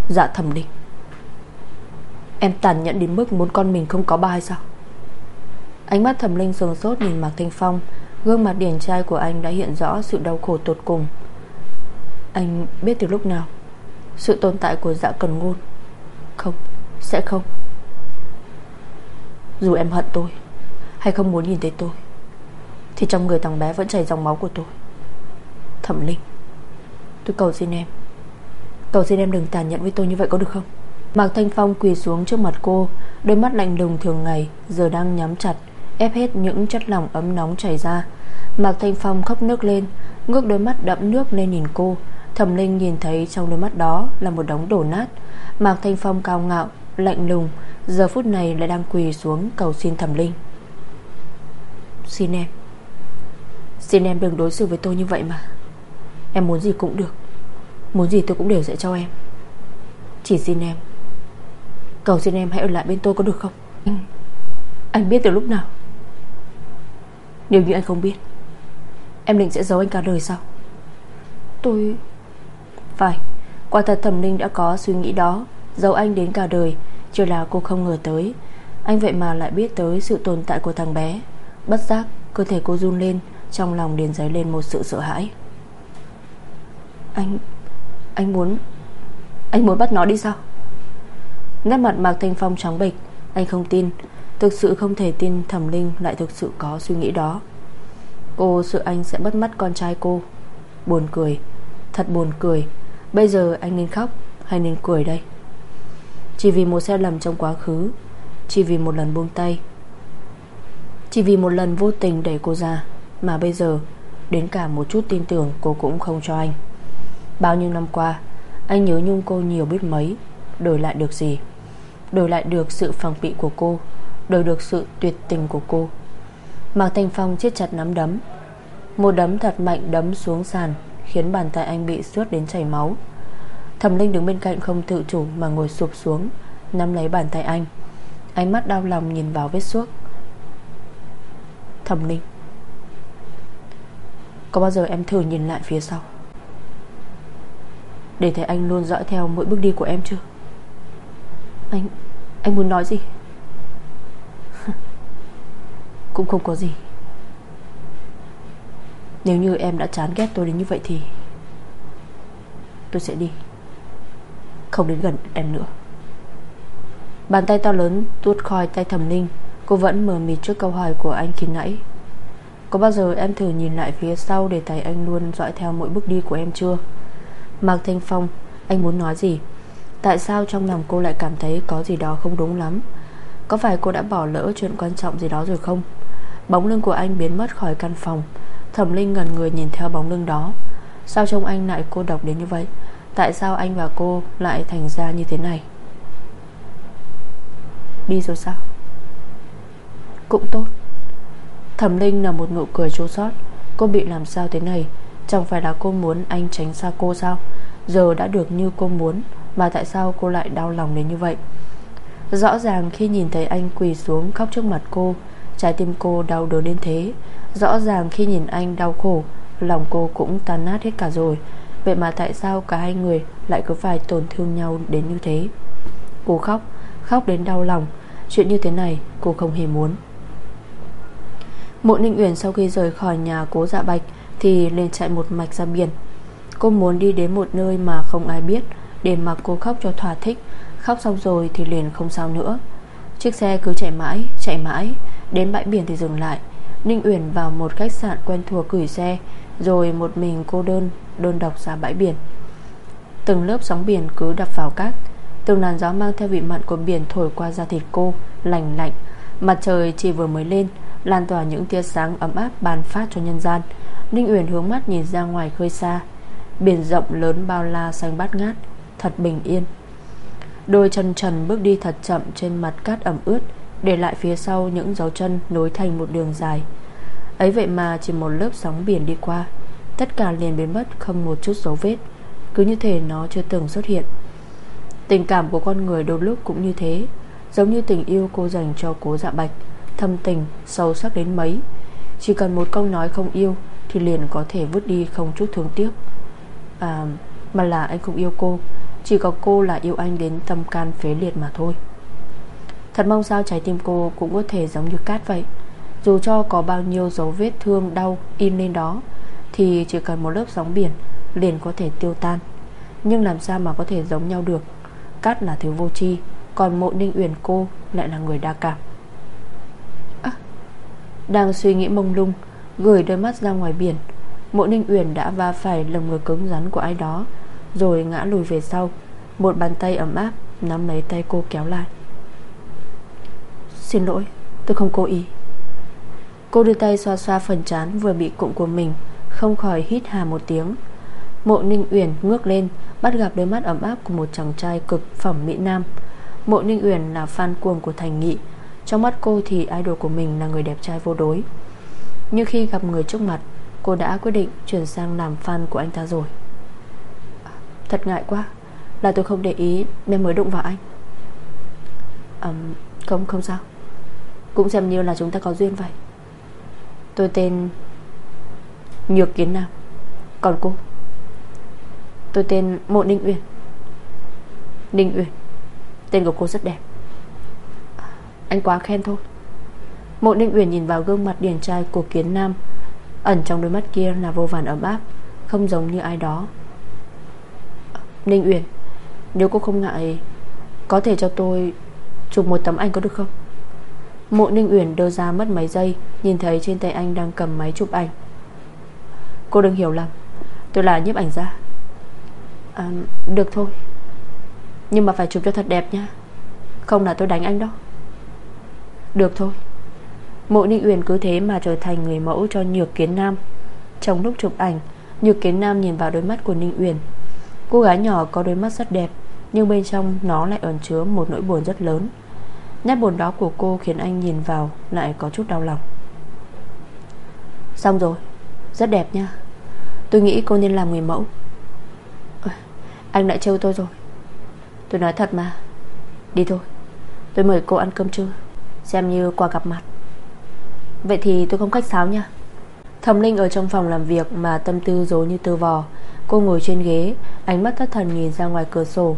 Dạ Thẩm Linh, em tàn nhẫn đến mức muốn con mình không có ba hay sao? Ánh mắt Thẩm Linh sừng sốt nhìn Mạc Thanh Phong. Gương mặt điển trai của anh đã hiện rõ sự đau khổ tột cùng. Anh biết từ lúc nào sự tồn tại của Dạ Cần Ngôn? Không, sẽ không. Dù em hận tôi hay không muốn nhìn thấy tôi, thì trong người thằng bé vẫn chảy dòng máu của tôi. Thẩm Linh, tôi cầu xin em, cầu xin em đừng tàn nhẫn với tôi như vậy có được không? Mạc Thanh Phong quỳ xuống trước mặt cô. Đôi mắt lạnh lùng thường ngày giờ đang nhắm chặt, ép hết những chất lỏng ấm nóng chảy ra. Mạc Thanh Phong khóc nức lên, ngước đôi mắt đẫm nước lên nhìn cô. Thẩm Linh nhìn thấy trong đôi mắt đó là một đống đổ nát. Mạc Thanh Phong cao ngạo, lạnh lùng, giờ phút này lại đang quỳ xuống cầu xin Thẩm Linh. Xin em, xin em đừng đối xử với tôi như vậy mà. Em muốn gì cũng được, muốn gì tôi cũng đều sẽ cho em. Chỉ xin em, cầu xin em hãy ở lại bên tôi có được không? Anh, anh biết từ lúc nào? Nếu như anh không biết, em định sẽ giấu anh cả đời sao? Tôi... Phải, quả thật Thẩm Linh đã có suy nghĩ đó, giấu anh đến cả đời. Chỉ là cô không ngờ tới anh vậy mà lại biết tới sự tồn tại của thằng bé. Bất giác cơ thể cô run lên, trong lòng liền dấy lên một sự sợ hãi. Anh... Anh muốn... Anh muốn bắt nó đi sao? Nét mặt Mạc Thanh Phong trắng bệch. Anh không tin, thực sự không thể tin Thẩm Linh lại thực sự có suy nghĩ đó. Cô sợ anh sẽ bắt mắt con trai cô. Buồn cười, thật buồn cười. Bây giờ anh nên khóc hay nên cười đây? Chỉ vì một sai lầm trong quá khứ, chỉ vì một lần buông tay, chỉ vì một lần vô tình đẩy cô ra, mà bây giờ đến cả một chút tin tưởng cô cũng không cho anh. Bao nhiêu năm qua anh nhớ nhung cô nhiều biết mấy. Đổi lại được gì? Đổi lại được sự phòng bị của cô, đổi được sự tuyệt tình của cô. Mạc Thanh Phong siết chặt nắm đấm. Một đấm thật mạnh đấm xuống sàn, khiến bàn tay anh bị xước đến chảy máu. Thẩm Linh đứng bên cạnh không tự chủ mà ngồi sụp xuống, nắm lấy bàn tay anh. Ánh mắt đau lòng nhìn vào vết xước. Thẩm Linh, có bao giờ em thử nhìn lại phía sau để thấy anh luôn dõi theo mỗi bước đi của em chưa? Anh... Anh muốn nói gì? Cũng không có gì. Nếu như em đã chán ghét tôi đến như vậy thì tôi sẽ đi, không đến gần em nữa. Bàn tay to lớn tuốt khỏi tay Thẩm Linh. Cô vẫn mờ mịt trước câu hỏi của anh khi nãy. Có bao giờ em thử nhìn lại phía sau để thấy anh luôn dõi theo mỗi bước đi của em chưa? Mạc Thanh Phong, anh muốn nói gì? Tại sao trong lòng cô lại cảm thấy có gì đó không đúng lắm? Có phải cô đã bỏ lỡ chuyện quan trọng gì đó rồi không? Bóng lưng của anh biến mất khỏi căn phòng. Thẩm Linh ngẩn người nhìn theo bóng lưng đó. Sao trông anh lại cô độc đến như vậy? Tại sao anh và cô lại thành ra như thế này? Đi rồi sao? Cũng tốt. Thẩm Linh là một nụ cười chua xót. Cô bị làm sao thế này? Chẳng phải là cô muốn anh tránh xa cô sao? Giờ đã được như cô muốn, mà tại sao cô lại đau lòng đến như vậy? Rõ ràng khi nhìn thấy anh quỳ xuống khóc trước mặt cô, trái tim cô đau đớn đến thế. Rõ ràng khi nhìn anh đau khổ, lòng cô cũng tan nát hết cả rồi. Vậy mà tại sao cả hai người lại cứ phải tổn thương nhau đến như thế? Cô khóc, khóc đến đau lòng. Chuyện như thế này cô không hề muốn. Mộ Ninh Uyển sau khi rời khỏi nhà Cố Dạ Bạch thì liền chạy một mạch ra biển. Cô muốn đi đến một nơi mà không ai biết, để mặc cô khóc cho thỏa thích. Khóc xong rồi thì liền không sao nữa. Chiếc xe cứ chạy mãi, chạy mãi. Đến bãi biển thì dừng lại. Ninh Uyển vào một khách sạn quen thuộc gửi xe, rồi một mình cô đơn, đơn độc ra bãi biển. Từng lớp sóng biển cứ đập vào cát. Từng làn gió mang theo vị mặn của biển thổi qua da thịt cô, lành lạnh. Mặt trời chỉ vừa mới lên, lan tỏa những tia sáng ấm áp ban phát cho nhân gian. Ninh Uyển hướng mắt nhìn ra ngoài khơi xa. Biển rộng lớn bao la xanh bát ngát, thật bình yên. Đôi chân trần bước đi thật chậm trên mặt cát ẩm ướt, để lại phía sau những dấu chân nối thành một đường dài. Ấy vậy mà chỉ một lớp sóng biển đi qua, tất cả liền biến mất không một chút dấu vết, cứ như thể nó chưa từng xuất hiện. Tình cảm của con người đôi lúc cũng như thế. Giống như tình yêu cô dành cho Cố Dạ Bạch, thâm tình, sâu sắc đến mấy, chỉ cần một câu nói không yêu thì liền có thể vứt đi không chút thương tiếc. À, mà là anh không yêu cô, chỉ có cô là yêu anh đến tâm can phế liệt mà thôi. Thật mong sao trái tim cô cũng có thể giống như cát vậy. Dù cho có bao nhiêu dấu vết thương đau in lên đó, thì chỉ cần một lớp sóng biển liền có thể tiêu tan. Nhưng làm sao mà có thể giống nhau được. Cát là thứ vô tri, còn Mộ Ninh Uyển cô lại là người đa cảm. à, Đang suy nghĩ mông lung, gửi đôi mắt ra ngoài biển, Mộ Ninh Uyển đã va phải lồng ngực cứng rắn của ai đó, rồi ngã lùi về sau. Một bàn tay ấm áp nắm lấy tay cô kéo lại. Xin lỗi, tôi không cố ý. Cô đưa tay xoa xoa phần trán vừa bị cụng của mình, không khỏi hít hà một tiếng. Mộ Ninh Uyển ngước lên, bắt gặp đôi mắt ấm áp của một chàng trai cực phẩm mỹ nam. Mộ Ninh Uyển là fan cuồng của Thành Nghị. Trong mắt cô thì idol của mình là người đẹp trai vô đối. Nhưng khi gặp người trước mặt, cô đã quyết định chuyển sang làm fan của anh ta rồi. Thật ngại quá, là tôi không để ý nên mới đụng vào anh. à, Không, không sao. Cũng xem như là chúng ta có duyên vậy. Tôi tên Nhược Kiến Nam. Còn cô? Tôi tên Mộ Ninh Uyển. Ninh Uyển, tên của cô rất đẹp. Anh quá khen thôi. Mộ Ninh Uyển nhìn vào gương mặt điển trai của Kiến Nam. Ẩn trong đôi mắt kia là vô vàn ấm áp, không giống như ai đó. Ninh Uyển, nếu cô không ngại, có thể cho tôi chụp một tấm ảnh có được không? Mộ Ninh Uyển đơ ra mất mấy giây, nhìn thấy trên tay anh đang cầm máy chụp ảnh. Cô đừng hiểu lầm, tôi là nhiếp ảnh gia. À, được thôi, nhưng mà phải chụp cho thật đẹp nha, không là tôi đánh anh đó. Được thôi. Mộ Ninh Uyển cứ thế mà trở thành người mẫu cho Nhược Kiến Nam. Trong lúc chụp ảnh, Nhược Kiến Nam nhìn vào đôi mắt của Ninh Uyển. Cô gái nhỏ có đôi mắt rất đẹp, nhưng bên trong nó lại ẩn chứa một nỗi buồn rất lớn. Nét buồn đó của cô khiến anh nhìn vào lại có chút đau lòng. Xong rồi, rất đẹp nha. Tôi nghĩ cô nên làm người mẫu. Anh lại trêu tôi rồi. Tôi nói thật mà. Đi thôi, tôi mời cô ăn cơm trưa, xem như quà gặp mặt. Vậy thì tôi không khách sáo nha. Thẩm Linh ở trong phòng làm việc mà tâm tư rối như tơ vò. Cô ngồi trên ghế, ánh mắt thất thần nhìn ra ngoài cửa sổ.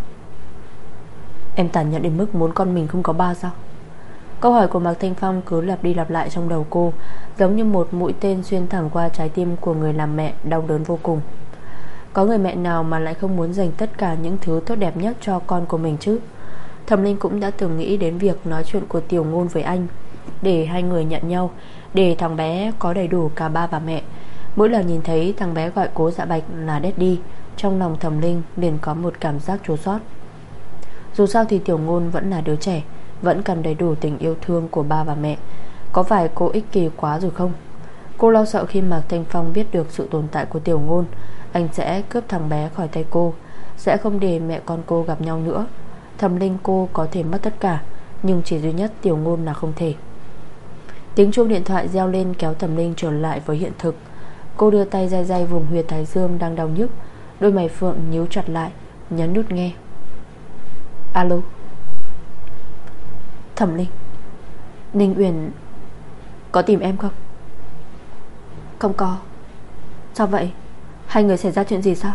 Em tàn nhẫn đến mức muốn con mình không có ba sao? Câu hỏi của Mạc Thanh Phong cứ lặp đi lặp lại trong đầu cô, giống như một mũi tên xuyên thẳng qua trái tim của người làm mẹ, đau đớn vô cùng. Có người mẹ nào mà lại không muốn dành tất cả những thứ tốt đẹp nhất cho con của mình chứ? Thẩm Linh cũng đã từng nghĩ đến việc nói chuyện của Tiểu Ngôn với anh, để hai người nhận nhau, để thằng bé có đầy đủ cả ba và mẹ. Mỗi lần nhìn thấy thằng bé gọi Cố Dạ Bạch là Daddy, trong lòng Thẩm Linh liền có một cảm giác chua xót. Dù sao thì Tiểu Ngôn vẫn là đứa trẻ, vẫn cần đầy đủ tình yêu thương của ba và mẹ. Có phải cô ích kỷ quá rồi không? Cô lo sợ khi Mạc Thanh Phong biết được sự tồn tại của Tiểu Ngôn, anh sẽ cướp thằng bé khỏi tay cô, sẽ không để mẹ con cô gặp nhau nữa. Thẩm Linh cô có thể mất tất cả, nhưng chỉ duy nhất Tiểu Ngôn là không thể. Tiếng chuông điện thoại reo lên kéo Thẩm Linh trở lại với hiện thực. Cô đưa tay day day vùng huyệt thái dương đang đau nhức, đôi mày phượng nhíu chặt lại, nhấn nút nghe. Alo. Thẩm Linh. Ninh Uyển có tìm em không? Không có. Sao vậy? Hai người xảy ra chuyện gì sao?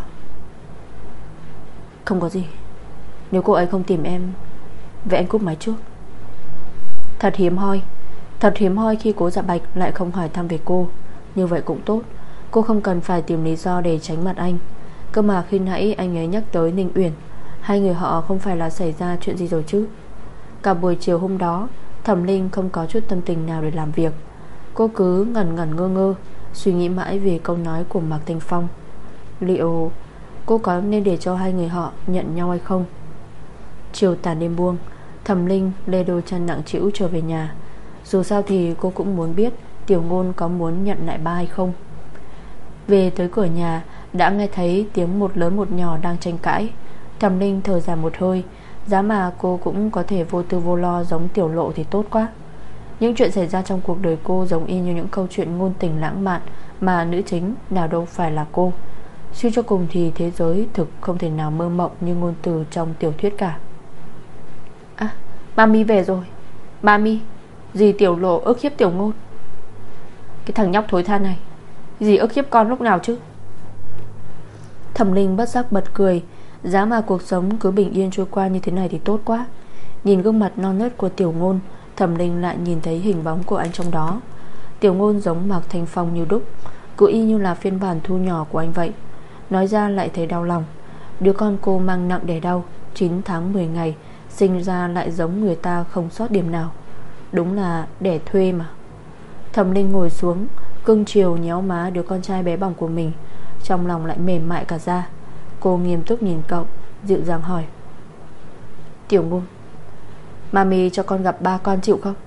Không có gì. Nếu cô ấy không tìm em, vậy anh cúp máy trước. Thật hiếm hoi. Thật hiếm hoi khi Cố Dạ Bạch lại không hỏi thăm về cô. Như vậy cũng tốt, cô không cần phải tìm lý do để tránh mặt anh. Cơ mà khi nãy anh ấy nhắc tới Ninh Uyển, hai người họ không phải là xảy ra chuyện gì rồi chứ? Cả buổi chiều hôm đó, Thẩm Linh không có chút tâm tình nào để làm việc. Cô cứ ngẩn ngẩn ngơ ngơ, suy nghĩ mãi về câu nói của Mạc Thanh Phong. Liệu cô có nên để cho hai người họ nhận nhau hay không? Chiều tàn đêm buông, Thẩm Linh lê đôi chân nặng trĩu trở về nhà. Dù sao thì cô cũng muốn biết Tiểu Ngôn có muốn nhận lại ba hay không. Về tới cửa nhà, đã nghe thấy tiếng một lớn một nhỏ đang tranh cãi. Thẩm Linh thở dài một hơi. Giá mà cô cũng có thể vô tư vô lo giống Tiểu Lộ thì tốt quá. Những chuyện xảy ra trong cuộc đời cô giống y như những câu chuyện ngôn tình lãng mạn, mà nữ chính nào đâu phải là cô. Suy cho cùng thì thế giới thực không thể nào mơ mộng như ngôn từ trong tiểu thuyết cả. À, Mami về rồi. Mami, dì Tiểu Lộ ức hiếp Tiểu Ngôn. Cái thằng nhóc thối tha này, dì ức hiếp con lúc nào chứ? Thẩm Linh bất giác bật cười. Giá mà cuộc sống cứ bình yên trôi qua như thế này thì tốt quá. Nhìn gương mặt non nớt của Tiểu Ngôn, Thẩm Linh lại nhìn thấy hình bóng của anh trong đó. Tiểu Ngôn giống Mạc Thanh Phong như đúc, cứ y như là phiên bản thu nhỏ của anh vậy. Nói ra lại thấy đau lòng. Đứa con cô mang nặng đẻ đau, chín tháng mười ngày, sinh ra lại giống người ta không sót điểm nào. Đúng là đẻ thuê mà. Thẩm Linh ngồi xuống, cưng chiều nhéo má đứa con trai bé bỏng của mình, trong lòng lại mềm mại cả ra. Cô nghiêm túc nhìn cậu, dịu dàng hỏi: Tiểu Ngôn, Mami cho con gặp ba con chịu không?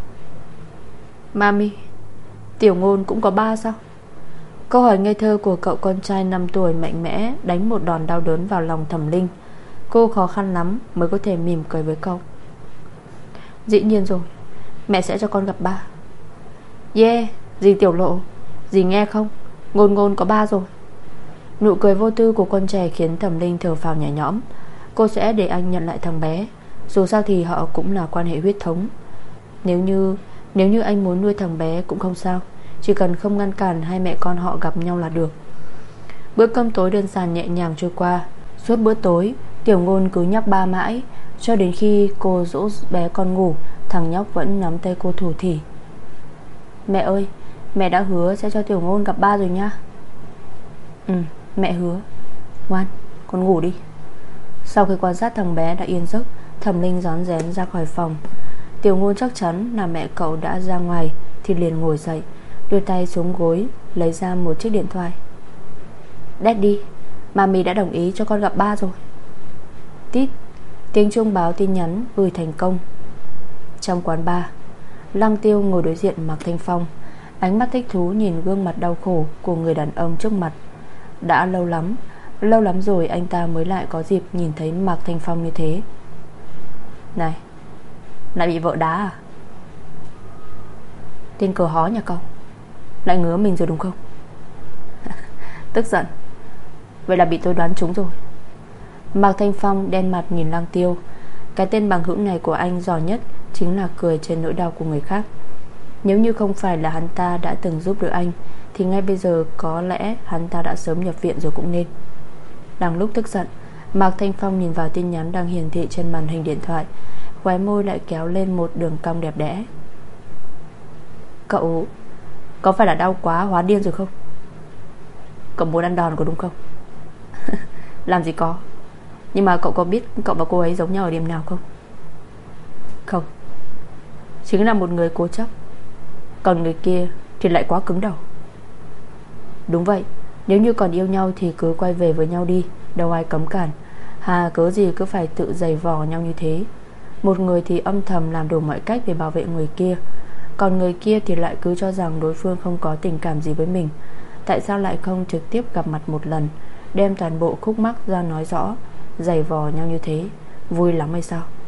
Mami? Tiểu Ngôn cũng có ba sao? Câu hỏi ngây thơ của cậu con trai năm tuổi mạnh mẽ đánh một đòn đau đớn vào lòng Thẩm Linh. Cô khó khăn lắm mới có thể mỉm cười với cậu. Dĩ nhiên rồi, mẹ sẽ cho con gặp ba. Yeah, dì Tiểu Lộ, dì nghe không? Ngôn Ngôn có ba rồi. Nụ cười vô tư của con trẻ khiến Thẩm Linh thở phào nhẹ nhõm. Cô sẽ để anh nhận lại thằng bé. Dù sao thì họ cũng là quan hệ huyết thống. Nếu như Nếu như anh muốn nuôi thằng bé cũng không sao, chỉ cần không ngăn cản hai mẹ con họ gặp nhau là được. Bữa cơm tối đơn giản nhẹ nhàng trôi qua. Suốt bữa tối Tiểu Ngôn cứ nhắc ba mãi, cho đến khi cô dỗ bé con ngủ, thằng nhóc vẫn nắm tay cô thủ thỉ: Mẹ ơi, mẹ đã hứa sẽ cho Tiểu Ngôn gặp ba rồi nha. Ừ, mẹ hứa. Ngoan, con ngủ đi. Sau khi quan sát thằng bé đã yên giấc, Thẩm Linh rón rén ra khỏi phòng. Tiểu Ngôn chắc chắn là mẹ cậu đã ra ngoài thì liền ngồi dậy, đưa tay xuống gối, lấy ra một chiếc điện thoại. Daddy, Mami đã đồng ý cho con gặp ba rồi. Tít, tiếng chuông báo tin nhắn gửi thành công. Trong quán bar, Lăng Tiêu ngồi đối diện Mạc Thanh Phong, ánh mắt thích thú nhìn gương mặt đau khổ của người đàn ông trước mặt. Đã lâu lắm, lâu lắm rồi anh ta mới lại có dịp nhìn thấy Mạc Thanh Phong như thế. Này, lại bị vợ đá à? Tên cờ hó nhà cậu lại ngứa mình rồi đúng không? Tức giận. Vậy là bị tôi đoán trúng rồi. Mạc Thanh Phong đen mặt nhìn Lăng Tiêu. Cái tên bằng hữu này của anh giỏi nhất chính là cười trên nỗi đau của người khác. Nếu như không phải là hắn ta đã từng giúp đỡ anh thì ngay bây giờ có lẽ hắn ta đã sớm nhập viện rồi cũng nên. Đang lúc tức giận, Mạc Thanh Phong nhìn vào tin nhắn đang hiển thị trên màn hình điện thoại, khóe môi lại kéo lên một đường cong đẹp đẽ. Cậu có phải là đau quá hóa điên rồi không? Cậu muốn ăn đòn có đúng không? Làm gì có. Nhưng mà cậu có biết cậu và cô ấy giống nhau ở điểm nào không? Không. Chính là một người cố chấp, còn người kia thì lại quá cứng đầu. Đúng vậy. Nếu như còn yêu nhau thì cứ quay về với nhau đi, đâu ai cấm cản. Hà cớ gì cứ phải tự giày vò nhau như thế. Một người thì âm thầm làm đủ mọi cách để bảo vệ người kia, còn người kia thì lại cứ cho rằng đối phương không có tình cảm gì với mình. Tại sao lại không trực tiếp gặp mặt một lần, đem toàn bộ khúc mắc ra nói rõ, giày vò nhau như thế? Vui lắm hay sao?